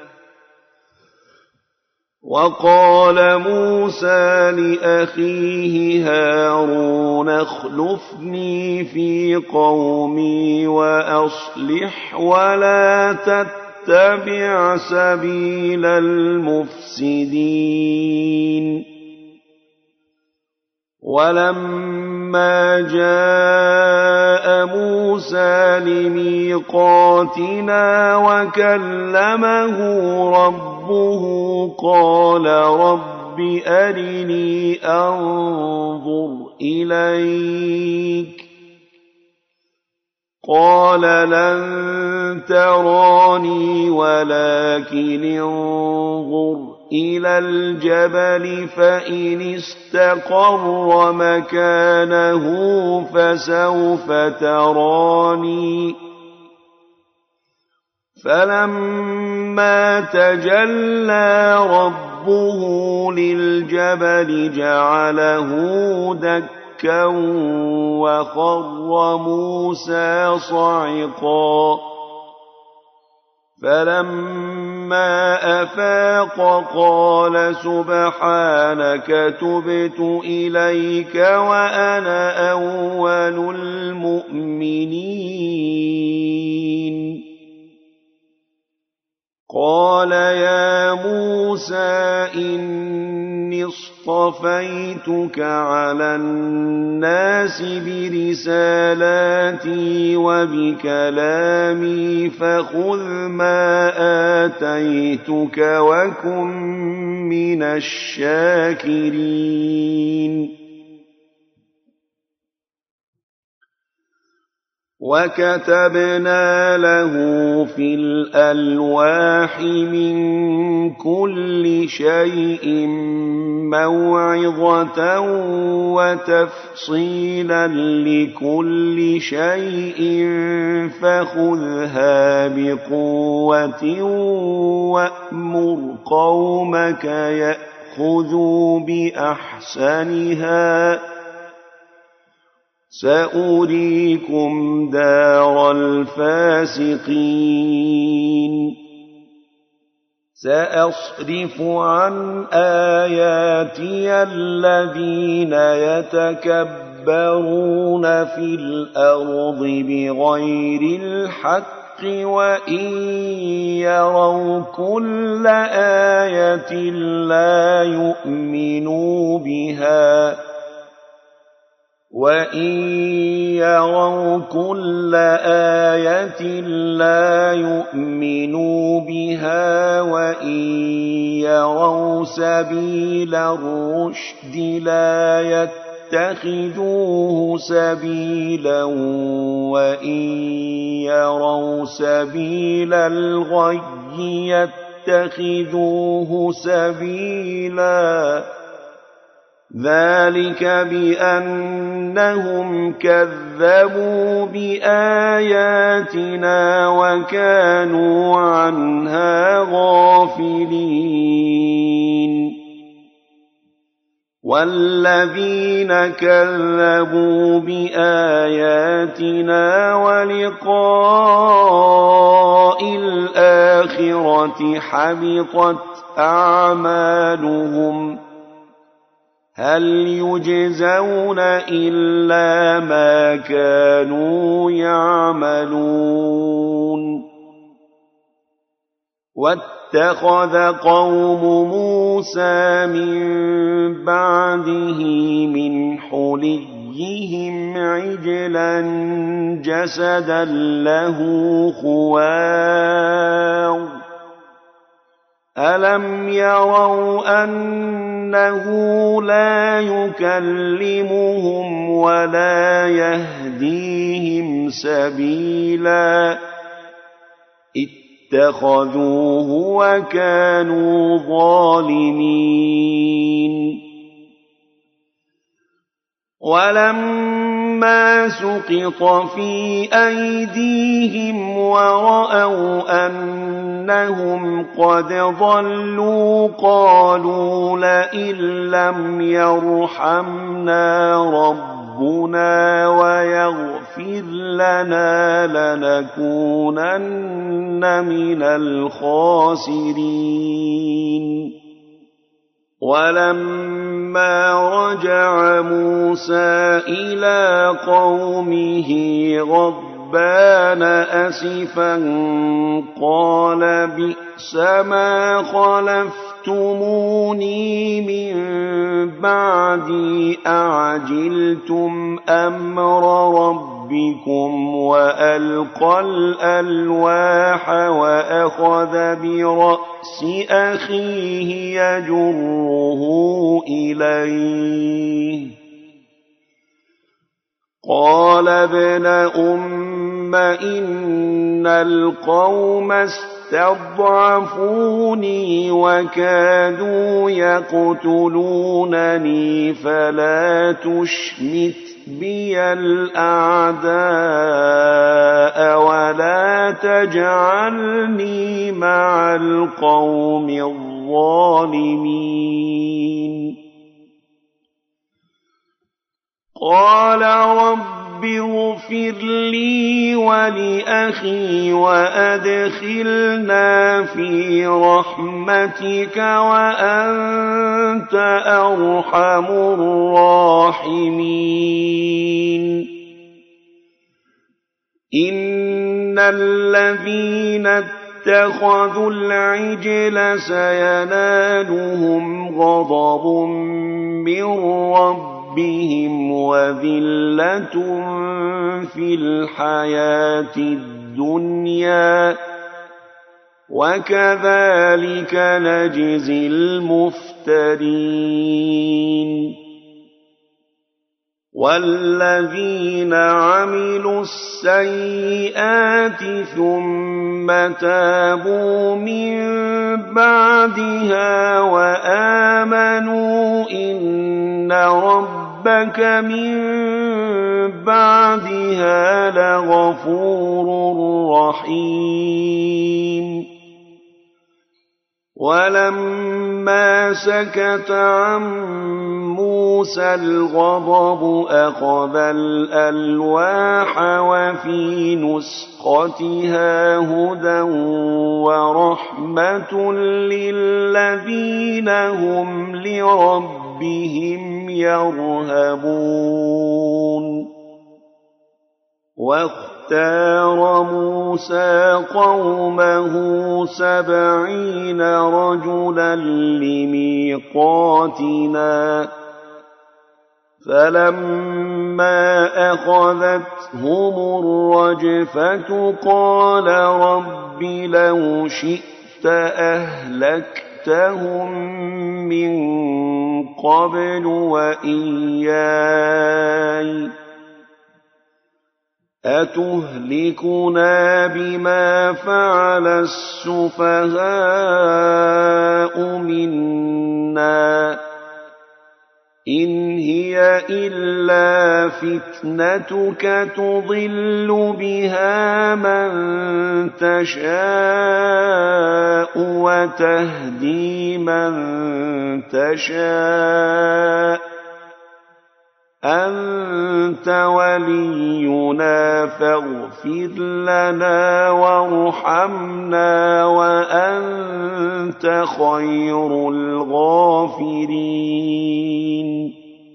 وقال موسى لأخيه هارون اخلفني في قومي وأصلح ولا تتبع سبيل المفسدين ولما جاء موسى لميقاتنا وكلمه ربه قال رب أرني أنظر إليك قال لن تراني ولكن انظر إلى الجبل فإن استقر مكانه فسوف تراني فلما تجلى ربه للجبل جعله دكا وخر موسى صعقا فلما أفاق قال سبحانك تبت إليك وأنا أول المؤمنين قال يا موسى إني اصطفيتك على الناس برسالاتي وبكلامي فخذ ما آتيتك وكن من الشاكرين وكتبنا له في الألواح من كل شيء موعظة وتفصيلا لكل شيء فخذها بقوة وأمر قومك يأخذوا بأحسنها سأريكم دار الفاسقين سأصرف عن آياتي الذين يتكبرون في الأرض بغير الحق وإن يروا كل آية لا يؤمنوا بها وَإِن يَرَوْا كُلَّ آيَةٍ لَّا يُؤْمِنُوا بِهَا وَإِن يَرَوْا سَبِيلَ الرُّشْدِ لَا يَتَّخِذُوهُ سَبِيلًا وَإِن يَرَوْا سَبِيلَ الْغَيِّ يَتَّخِذُوهُ سَبِيلًا ذَلِكَ بِأَنَّهُمْ كَذَّبُوا بِآيَاتِنَا وَكَانُوا عَنْهَا غَافِلِينَ وَالَّذِينَ كَذَّبُوا بِآيَاتِنَا وَلِقَاءِ الْآخِرَةِ حَبِطَتْ أَعْمَالُهُمْ هَلْ يُجْزَوْنَ إِلَّا مَا كَانُوا يَعْمَلُونَ وَاتَّخَذَ قَوْمُ مُوسَىٰ مِن بَعْدِهِ مِنْ حُلِيِّهِمْ عِجْلًا جَسَدًا لَّهُ خُوَارٌ أَلَمْ يَرَوْا أَنَّهُ لَا يُكَلِّمُهُمْ وَلَا يَهْدِيهِمْ سَبِيلًا اتَّخَذُوهُ وَكَانُوا ظَالِمِينَ وَلَمَّا سُقِطَ فِي أَيْدِيهِمْ وَرَأَوْا أَنَّهُمْ قَدْ ضَلُّوا قَالُوا لَئِن لَّمْ يَرْحَمْنَا رَبُّنَا وَيَغْفِرْ لَنَا لَنَكُونَنَّ مِنَ الْخَاسِرِينَ وَلَمَّا رَجَعَ مُوسَىٰ إِلَىٰ قَوْمِهِ غَضْبَانَ أَسِفًا قَالَ بِئْسَ مَا خَلَفْتُمُونِي مِن بَعْدِي أَعَجِلْتُمْ أَمْرَ رَبِّكُمْ وَأَلْقَى الْأَلْوَاحَ وَأَخَذَ بِرَأْسِ أَخِيهِ يَجُرُّهُ إِلَيْهِ قَالَ ابْنَ أُمَّ إِنَّ الْقَوْمَ اسْتَضْعَفُونِي وَكَادُوا يَقْتُلُونَنِي فَلَا تُشْمِتْ بِيَ الْأَعْدَاءَ وَلَا تَجْعَلْنِي مَعَ الْقَوْمِ الظَّالِمِينَ قَالَ رَبِّ اغْفِرْ لِي وَلِأَخِي وَأَدْخِلْنَا فِي رَحْمَتِكَ وَأَنتَ أَرْحَمُ الرَّاحِمِينَ إِنَّ الَّذِينَ اتَّخَذُوا الْعِجْلَ سَيَنَالُهُمْ غَضَبٌ مِّن رَّبِّهِمْ وَذِلَّةٌ فِي الْحَيَاةِ الدُّنْيَا وَكَذَٰلِكَ نَجْزِي الْمُفْتَرِينَ وَالَّذِينَ عَمِلُوا السَّيِّئَاتِ ثُمَّ تَابُوا مِن بَعْدِهَا وَآمَنُوا إِنَّ رَبَّكَ مِن بَعْدِهَا لَغَفُورٌ رَّحِيمٌ وَلَمَّا سَكَتَ عَن مُّوسَى الْغَضَبُ أَخَذَ الْأَلْوَاحَ وَفِي نُسْخَتِهَا هُدًى وَرَحْمَةٌ لِّلَّذِينَ هُمْ لِرَبِّهِمْ يَرْهَبُونَ واختار موسى قومه سبعين رجلا لميقاتنا فلما أخذتهم الرجفة قال رب لو شئت أهلكتهم من قبل وإياي أتهلكنا بما فعل السفهاء منا إن هي إلا فتنتك تضل بها من تشاء وتهدي من تشاء أنت ولينا فاغفر لنا وارحمنا وأنت خير الغافرين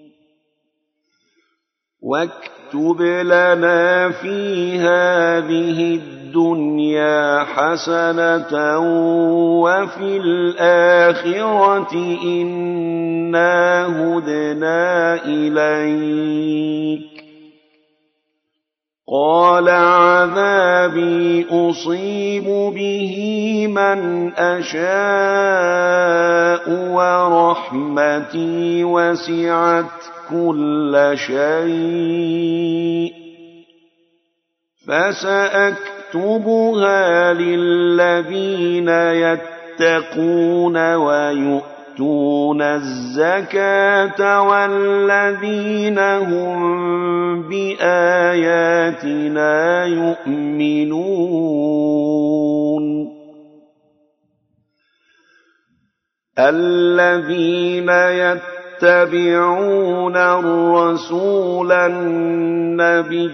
واكتب لنا في هذه الدنيا حسنة وفي الآخرة إنا هدنا إليك قال عذابي أصيب به من أشاء ورحمتي وسعت كل شيء فسأكتبها للذين يتقون ويؤتون الزكاة والذين هم بآياتنا يؤمنون الذين يتبعون الرسول النبي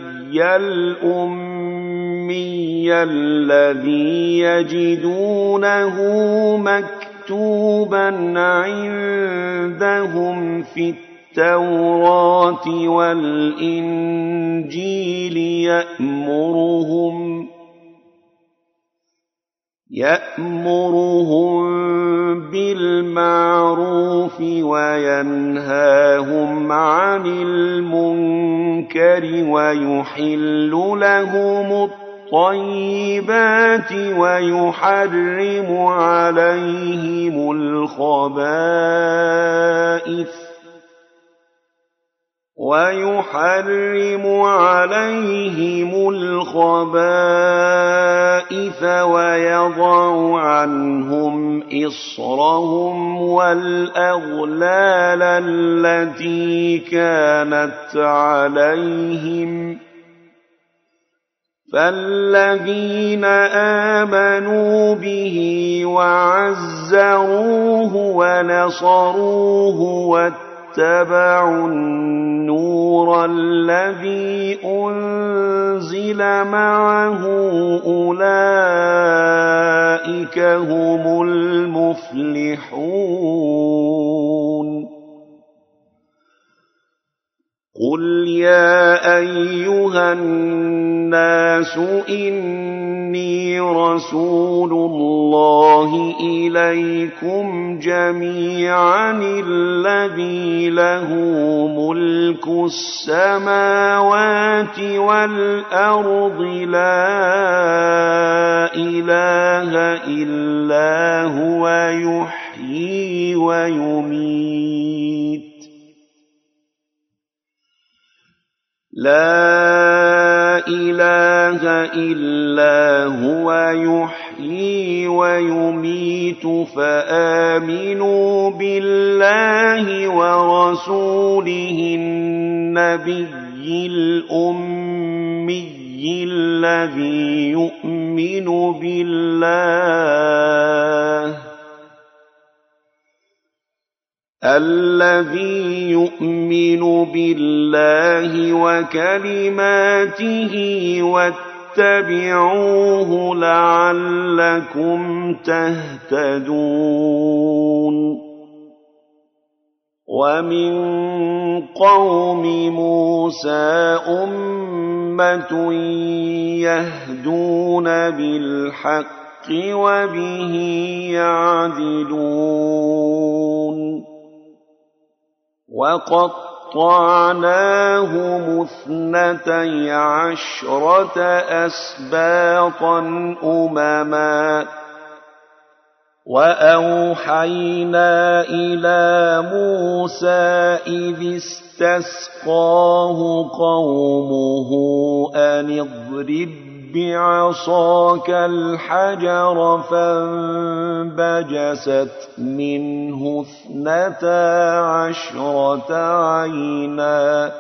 الأمي الذي يجدونه مكتوبا عندهم في التوراة والإنجيل يأمرهم يأمرهم بالمعروف وينهاهم عن المنكر ويحل لهم الطيبات ويحرم عليهم الخبائث ويحرم عليهم الخبائث ويضع عنهم إصرهم والأغلال التي كانت عليهم فالذين آمنوا به وعزروه ونصروه واتبعوا النور الذي أنزل معه أولئك هم المفلحون قل يا أيها الناس إني رسول الله إليكم جميعا الذي له ملك السماوات والأرض لا إله إلا هو يحيي ويميت لا إله إلا هو يحيي ويميت فآمنوا بالله ورسوله النبي الأمي الذي يؤمن بالله الذي يؤمن بالله وكلماته واتبعوه لعلكم تهتدون ومن قوم موسى أمة يهدون بالحق وبه يعدلون وقطعناهم وقطعناهم اثنتي عشرة أسباطا أمما وأوحينا إلى موسى إذ استسقاه قومه أن اضرب بعصاك الحجر فانبجست منه اثنتا عشرة عينا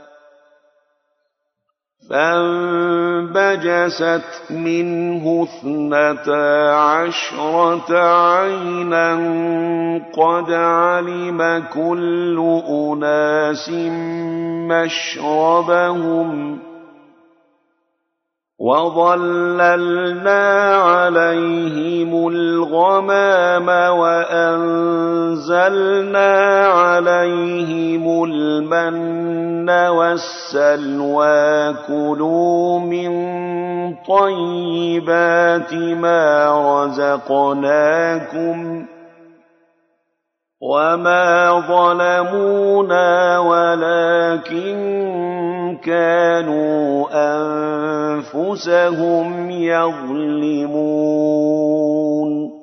فانبجست منه اثنتا عشرة عينا قد علم كل أناس مشربهم وظللنا عليهم الغمام وأنزلنا عليهم المن والسلوى كلوا من طيبات ما رزقناكم وما ظلمونا ولكن كانوا أنفسهم يظلمون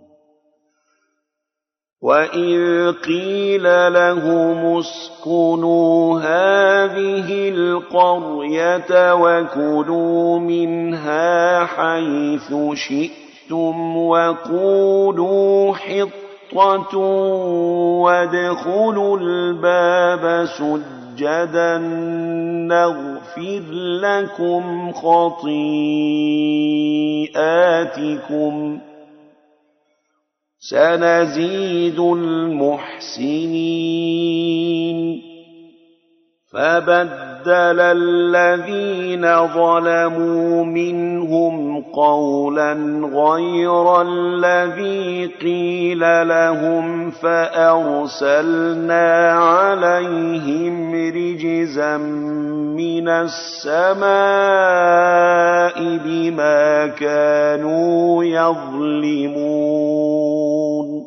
وإذ قيل لهم اسكنوا هذه القرية وكلوا منها حيث شئتم وقولوا حطة وادخلوا الباب سجدا نغفر لكم خطيئاتكم سنزيد المحسنين فبدل الذين ظلموا منهم قولا غير الذي قيل لهم فأرسلنا عليهم رجزا من السماء بما كانوا يظلمون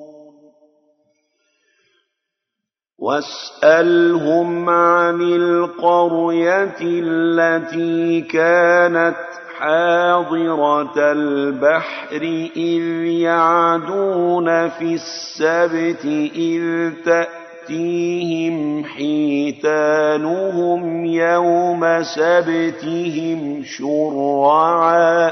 واسألهم عن القرية التي كانت حاضرة البحر إذ يعدون في السبت إذ تأتيهم حيتانهم يوم سبتهم شرعا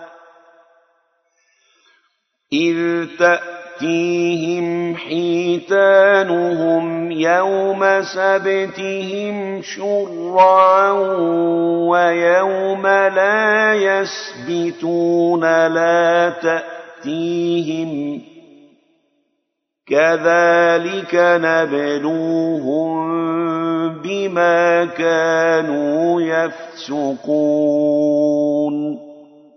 إذ تأتيهم تأتيهم حيتانهم يوم سبتهم شرعا ويوم لا يسبتون لا تأتيهم كذلك نبلوهم بما كانوا يفسقون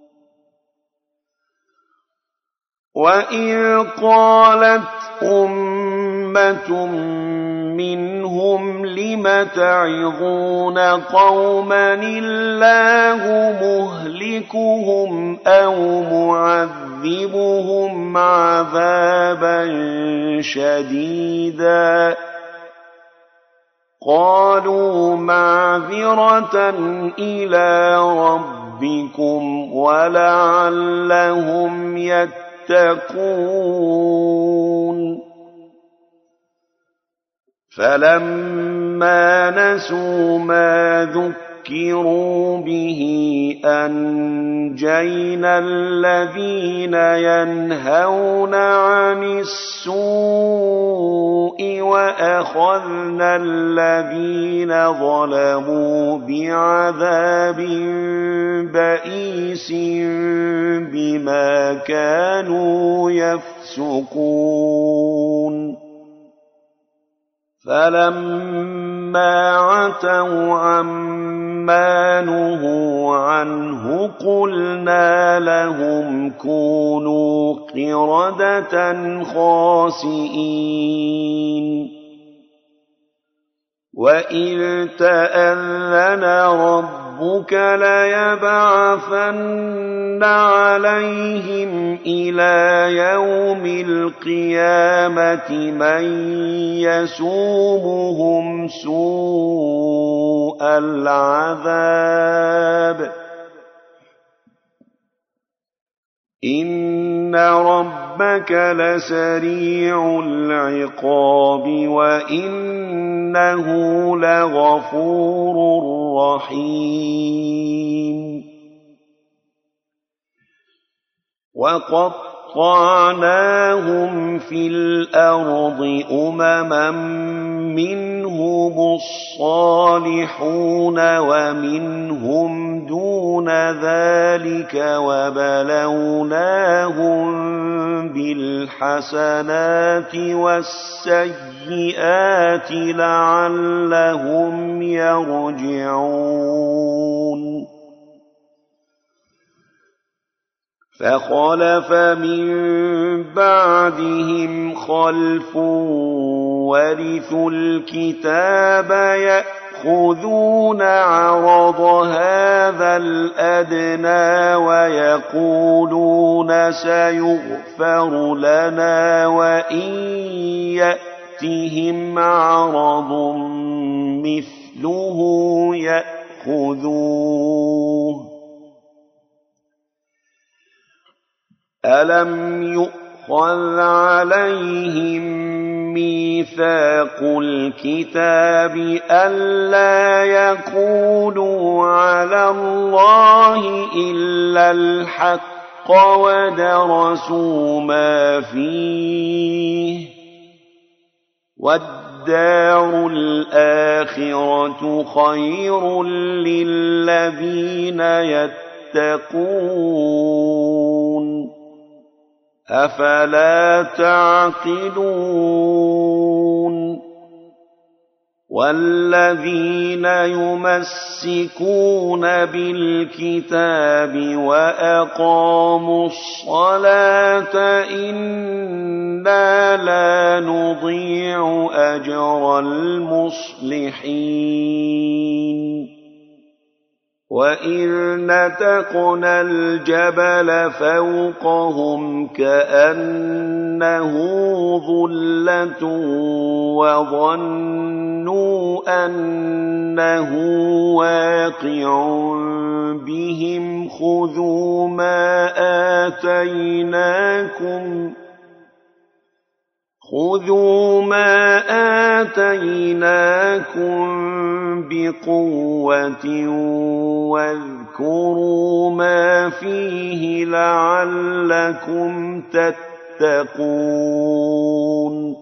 وإذ قالت أمة منهم لم تعظون قوما الله مهلكهم أو معذبهم عذابا شديدا قالوا معذرة إلى ربكم ولعلهم يتقون يتقون فلما نسوا ما ذكروا به أنجينا الذين ينهون عن السوء وأخذنا الذين ظلموا بعذاب بئيس بما كانوا يفسقون فلما عتوا عما نهوا عنه قلنا لهم كونوا قردة خاسئين وَإِذْ تَأَذَّنَ رَبُّكَ لَيَبْعَثَنَّ عَلَيْهِمْ إِلَى يَوْمِ الْقِيَامَةِ مَن يَسُومُهُمْ سُوءَ الْعَذَابِ إِنَّ رَبَّكَ لَسَرِيعُ الْعِقَابِ وَإِنَّهُ لَغَفُورٌ رَّحِيمٌ وَقَطَّعْنَاهُمْ فِي الْأَرْضِ أُمَمًا مِّنْهُمُ الصَّالِحُونَ وَمِنْهُمْ دُونَ ذَلِكَ وَبَلَوْنَاهُم بِالْحَسَنَاتِ وَالسَّيِّئَاتِ لَعَلَّهُمْ يَرْجِعُونَ فَخَلَفَ مِن بَعْدِهِمْ خَلْفٌ وَرِثُوا الْكِتَابَ يَأْخُذُونَ عَرَضَ هَٰذَا الْأَدْنَىٰ وَيَقُولُونَ سَيُغْفَرُ لَنَا وَإِن يَأْتِهِمْ عَرَضٌ مِّثْلُهُ يَأْخُذُوهُ أَلَمْ يُؤْخَذْ عَلَيْهِم مِّيثَاقُ الْكِتَابِ أَلَّا يَقُولُوا عَلَى اللَّهِ إِلَّا الْحَقَّ وَدَرَسُوا مَا فِيهِ وَالدَّارُ الْآخِرَةُ خَيْرٌ لِّلَّذِينَ يَتَّقُونَ أَفَلَا تَعْقِلُونَ وَالَّذِينَ يُمَسِّكُونَ بِالْكِتَابِ وَأَقَامُوا الصَّلَاةَ إِنَّا لَا نُضِيعُ أَجْرَ الْمُصْلِحِينَ وَإِذْ نَتَقْنَا الْجَبَلَ فَوْقَهُمْ كَأَنَّهُ ظُلَّةٌ وَظَنُّوا أَنَّهُ وَاقِعٌ بِهِمْ خُذُوا مَا آتَيْنَاكُمْ خُذُوا مَا آتَيْنَاكُمْ بِقُوَّةٍ وَاذْكُرُوا مَا فِيهِ لَعَلَّكُمْ تَتَّقُونَ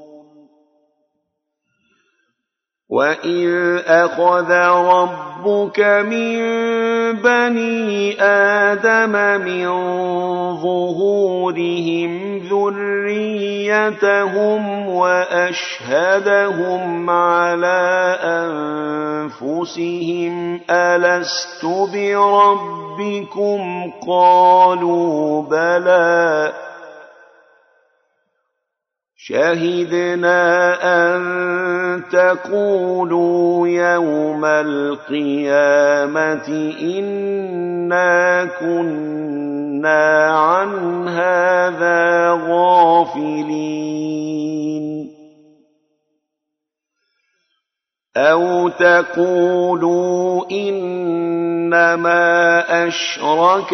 وَإِذْ أَخَذَ رَبُّكَ مِن بَنِي آدَمَ مِن ظُهُورِهِمْ ذُرِّيَّتَهُمْ وَأَشْهَدَهُمْ عَلَىٰ أَنفُسِهِمْ أَلَسْتُ بِرَبِّكُمْ ۖ قَالُوا بَلَىٰ شَهِدْنَا أَن تَقُولُوا يَوْمَ الْقِيَامَةِ إِنَّا كُنَّا عَنْ هَٰذَا غَافِلِينَ أَوْ تَقُولُوا إِنَّمَا أَشْرَكَ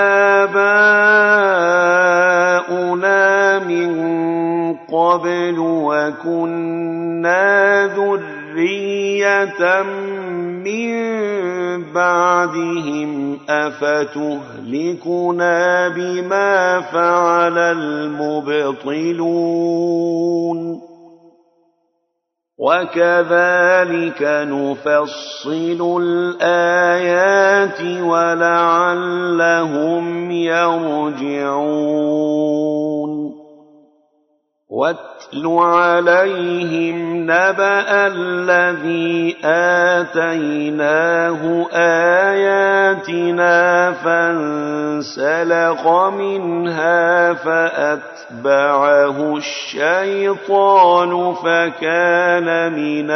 آبَاؤُنَا مِن قَبْلُ وَكُنَّا ذُرِّيَّةً مِّن بَعْدِهِمْ أَفَتُهْلِكُنَا بِمَا فَعَلَ الْمُبْطِلُونَ وَكَذَٰلِكَ نُفَصِّلُ الْآيَاتِ وَلَعَلَّهُمْ يَرْجِعُونَ واتل عليهم نبأ الذي آتيناه آياتنا فانسلخ منها فأتبعه الشيطان فكان من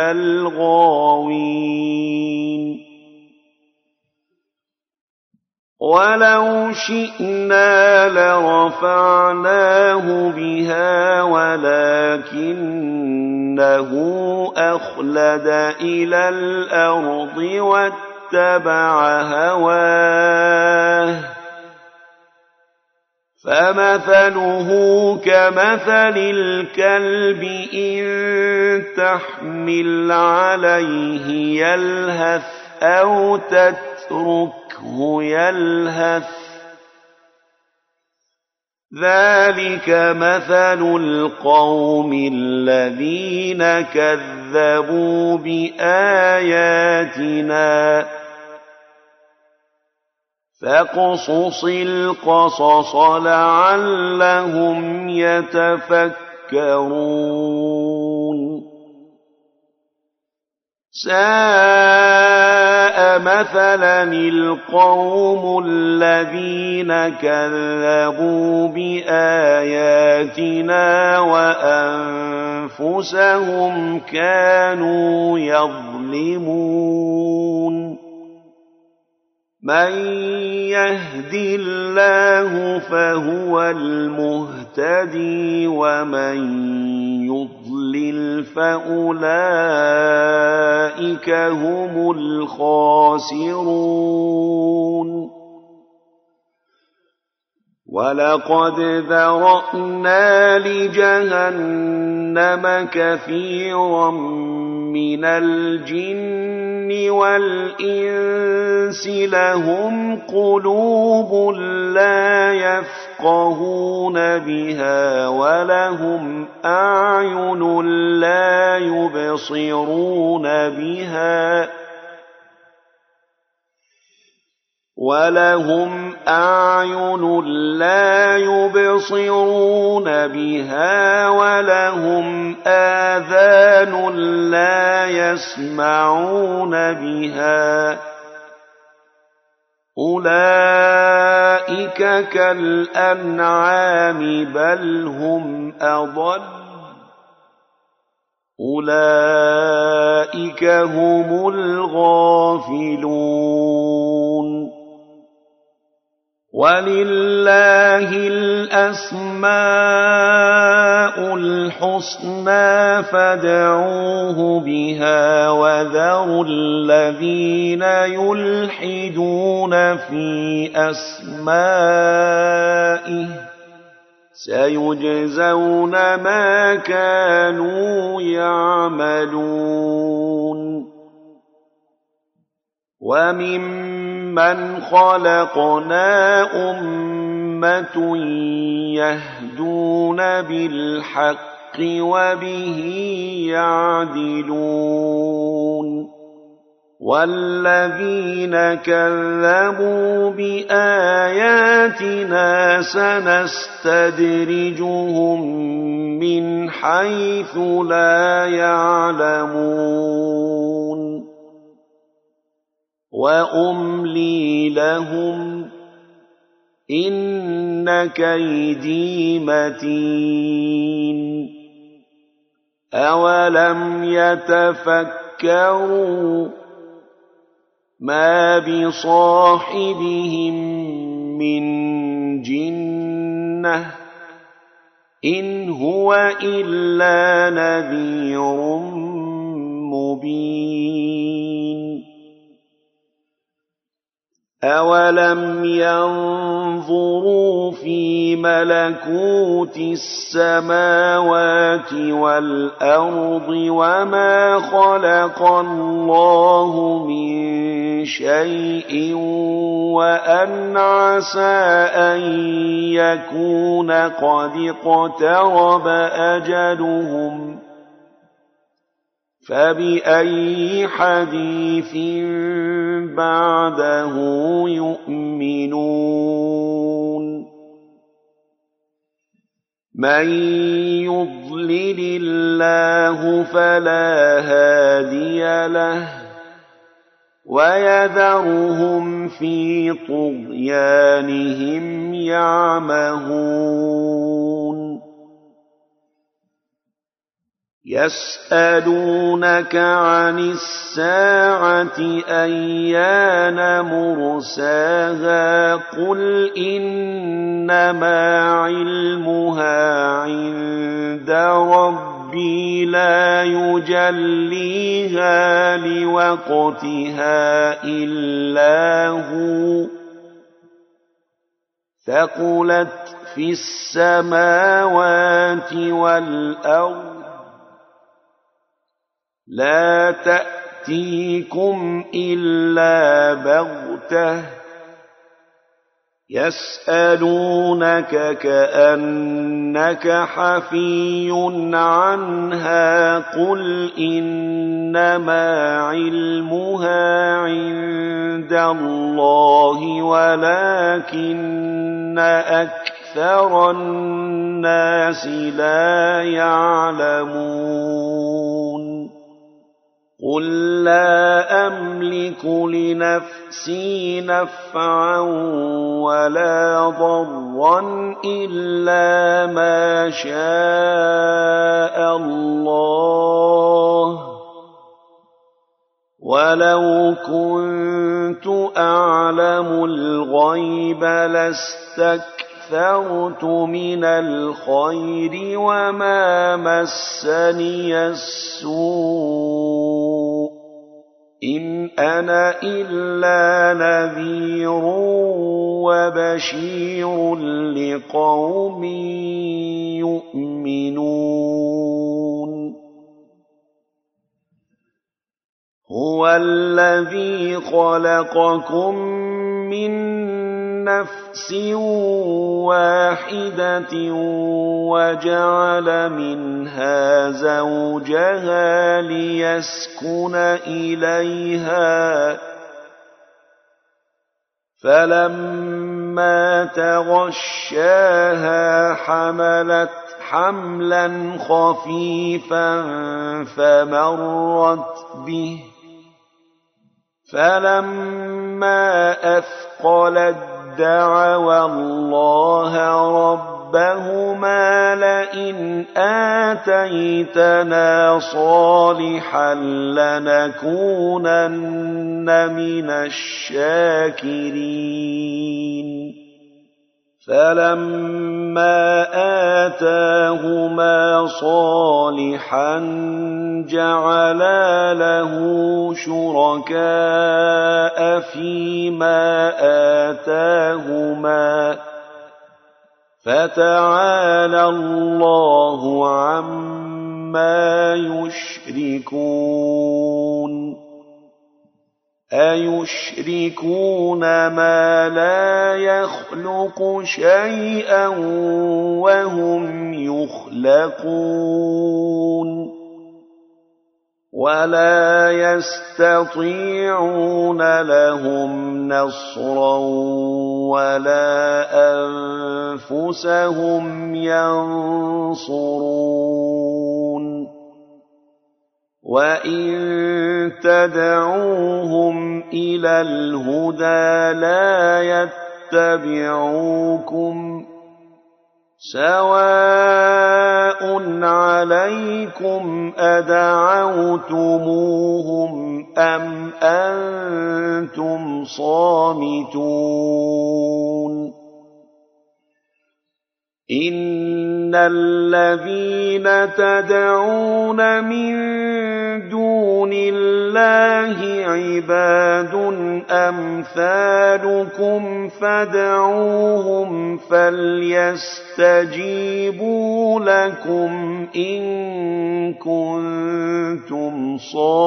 الغاوين ولو شئنا لرفعناه بها ولكنه أخلد إلى الأرض واتبع هواه فمثله كمثل الكلب إن تحمل عليه يلهث أو تتركه يلهث ذلك مثل القوم الذين كذبوا بآياتنا فاقصص القصص لعلهم يتفكرون ساء مثلا القوم الذين كذبوا بآياتنا وأنفسهم كانوا يظلمون من يهد الله فهو المهتدي ومن يضلل فأولئك هم الخاسرون ولقد ذرأنا لجهنم كثيرا من الجن والإنس لهم قلوب لا يفقهون بها ولهم أعين لا يبصرون بها ولهم أعين لا يبصرون بها ولهم آذان لا يسمعون بها أولئك كالأنعام بل هم أضل أولئك هم الغافلون ولله الأسماء الحسنى فادعوه بها وذروا الذين يلحدون في أسمائه سيجزون ما كانوا يعملون وممن خلقنا أمة يهدون بالحق وبه يعدلون والذين كذبوا بآياتنا سنستدرجهم من حيث لا يعلمون وأملي لهم إن كيدي متين أولم يتفكروا ما بصاحبهم من جنة إن هو إلا نذير مبين أولم ينظروا في ملكوت السماوات والأرض وما خلق الله من شيء وأن عسى أن يكون قد اقترب أجلهم فبأي حديث بعده يؤمنون مَن يُضْلِلِ اللَّهُ فَلَا هَادِيَ لَهُ وَيَذَرُهُمْ فِي طُغْيَانِهِمْ يَعْمَهُونَ يَسْأَلُونَكَ عَنِ السَّاعَةِ أَيَّانَ مُرْسَاهَا قُلْ إِنَّمَا عِلْمُهَا عِندَ رَبِّي لَا يُجَلِّيهَا لِوَقْتِهَا إِلَّا هُوَ ثَقُلَتْ فِي السَّمَاوَاتِ وَالْأَرْضِ لَا تَأْتِيكُمْ إِلَّا بَغْتَةً يَسْأَلُونَكَ كَأَنَّكَ حَفِيٌّ عَنْهَا قُلْ إِنَّمَا عِلْمُهَا عِندَ اللَّهِ وَلَكِنَّ أَكْثَرَ النَّاسِ لَا يَعْلَمُونَ قُل لَّا أَمْلِكُ لِنَفْسِي نَفْعًا وَلَا ضَرًّا إِلَّا مَا شَاءَ اللَّهُ وَلَوْ كُنتُ أَعْلَمُ الْغَيْبَ لَاسْتَكْثَرْتُ مِنَ الْخَيْرِ وَمَا مَسَّنِيَ السُّوءُ إِنْ أَنَا إِلَّا نَذِيرٌ وَبَشِيرٌ لِقَوْمٍ يُؤْمِنُونَ هُوَ الَّذِي خَلَقَكُم مِّن نَّفْسٍ وَاحِدَةٍ وَجَعَلَ مِنْهَا زَوْجَهَا لِيَسْكُنَ إِلَيْهَا فَلَمَّا تَغَشَّاهَا حَمَلَتْ حَمْلًا خَفِيفًا فَمَرَّتْ بِهِ فَلَمَّا أَثْقَلَت دَّعَوَا اللَّهَ رَبَّهُمَا لَئِنْ آتَيْتَنَا صَالِحًا لَّنَكُونَنَّ مِنَ الشَّاكِرِينَ فَلَمَّا آتَاهُمَا صَالِحًا جَعَلَا لَهُ شُرَكَاءَ فِيمَا آتَاهُمَا فَتَعَالَى اللَّهُ عَمَّا يُشْرِكُونَ أَيُشْرِكُونَ مَا لَا يَخْلُقُ شَيْئًا وَهُمْ يُخْلَقُونَ وَلَا يَسْتَطِيعُونَ لَهُمْ نَصْرًا وَلَا أَنفُسَهُمْ يَنصُرُونَ وَإِن تَدْعُوهُمْ إِلَى الْهُدَىٰ لَا يَتَّبِعُوكُمْ سَوَاءٌ عَلَيْكُمْ أَدَعَوْتُمُوهُمْ أَمْ أَنتُمْ صَامِتُونَ إِنَّ الَّذِينَ تَدْعُونَ مِن دُونِ اللَّهِ عِبَادٌ أَمْثَالُكُمْ فَادْعُوهُمْ فَلْيَسْتَجِيبُوا لَكُمْ إِن كُنتُمْ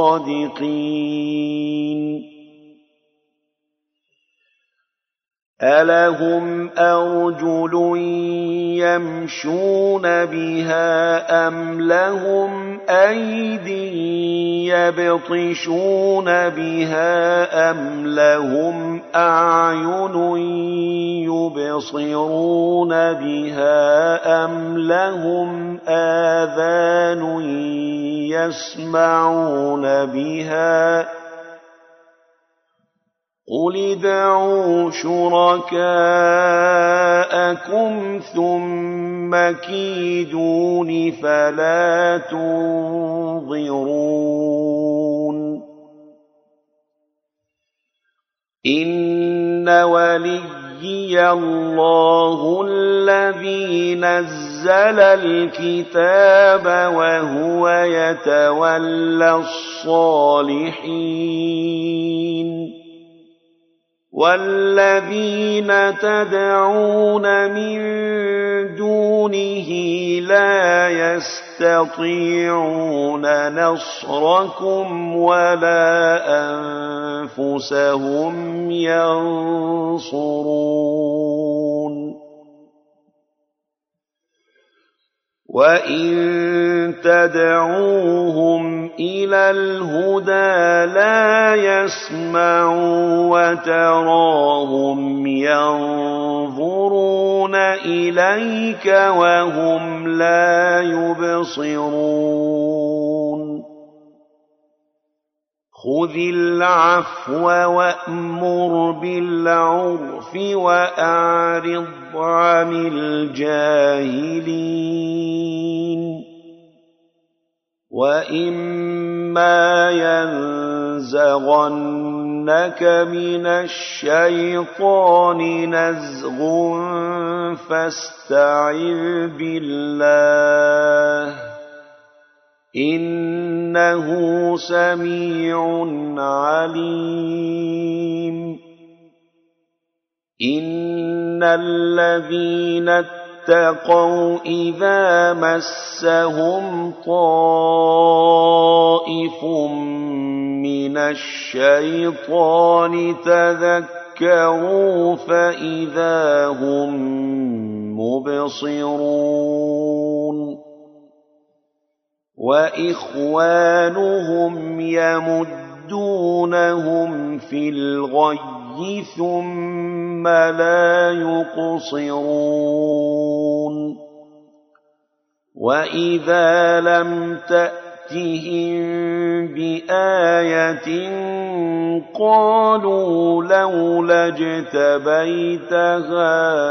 صَادِقِينَ أَلَهُمْ أَرْجُلٌ يَمْشُونَ بِهَا أَمْ لَهُمْ أَيْدٍ يبطشون بها أم لهم أعين يبصرون بها أم لهم آذان يسمعون بها قل ادعوا شركاءكم ثم كيدون فلا تنظرون إن وليي الله الذي نزل الكتاب وهو يتولى الصالحين والذين تدعون من دونه لا يستطيعون نصركم ولا أنفسهم ينصرون وإن تدعوهم إلى الهدى لا يسمعوا وتراهم ينظرون إليك وهم لا يبصرون خذ العفو وأمر بالعرف وأعرض عن الجاهلين وإما ينزغنك من الشيطان نزغ فاستعذ بالله إنه سميع عليم إن الذين اتقوا إذا مسهم طائف من الشيطان تذكروا فإذا هم مبصرون وإخوانهم يمدونهم في الغي ثم لا يقصرون وإذا لم تأتهم بآية قالوا لولا اجتبيتها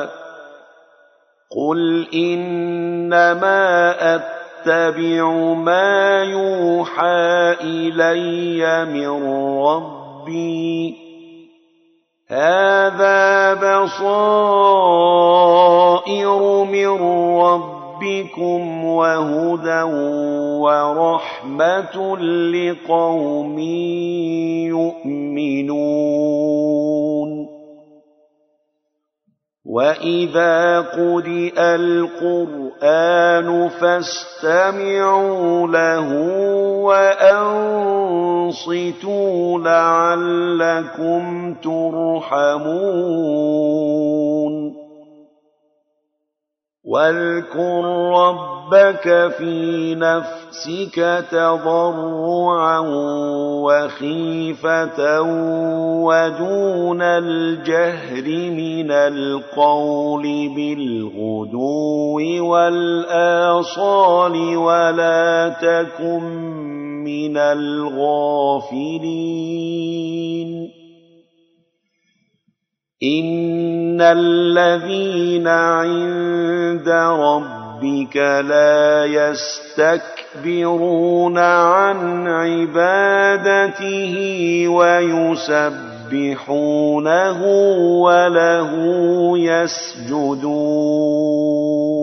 قل إنما أتبع اتبع ما يوحى إلي من ربي هذا بصائر من ربكم وهدى ورحمة لقوم يؤمنون وإذا قرئ القرآن فاستمعوا له وأنصتوا لعلكم ترحمون واذكر ربك في نفسك تضرعا وخيفة ودون الجهر من القول بالغدو والآصال ولا تكن من الغافلين إن الذين عند ربك لا يستكبرون عن عبادته ويسبحونه وله يسجدون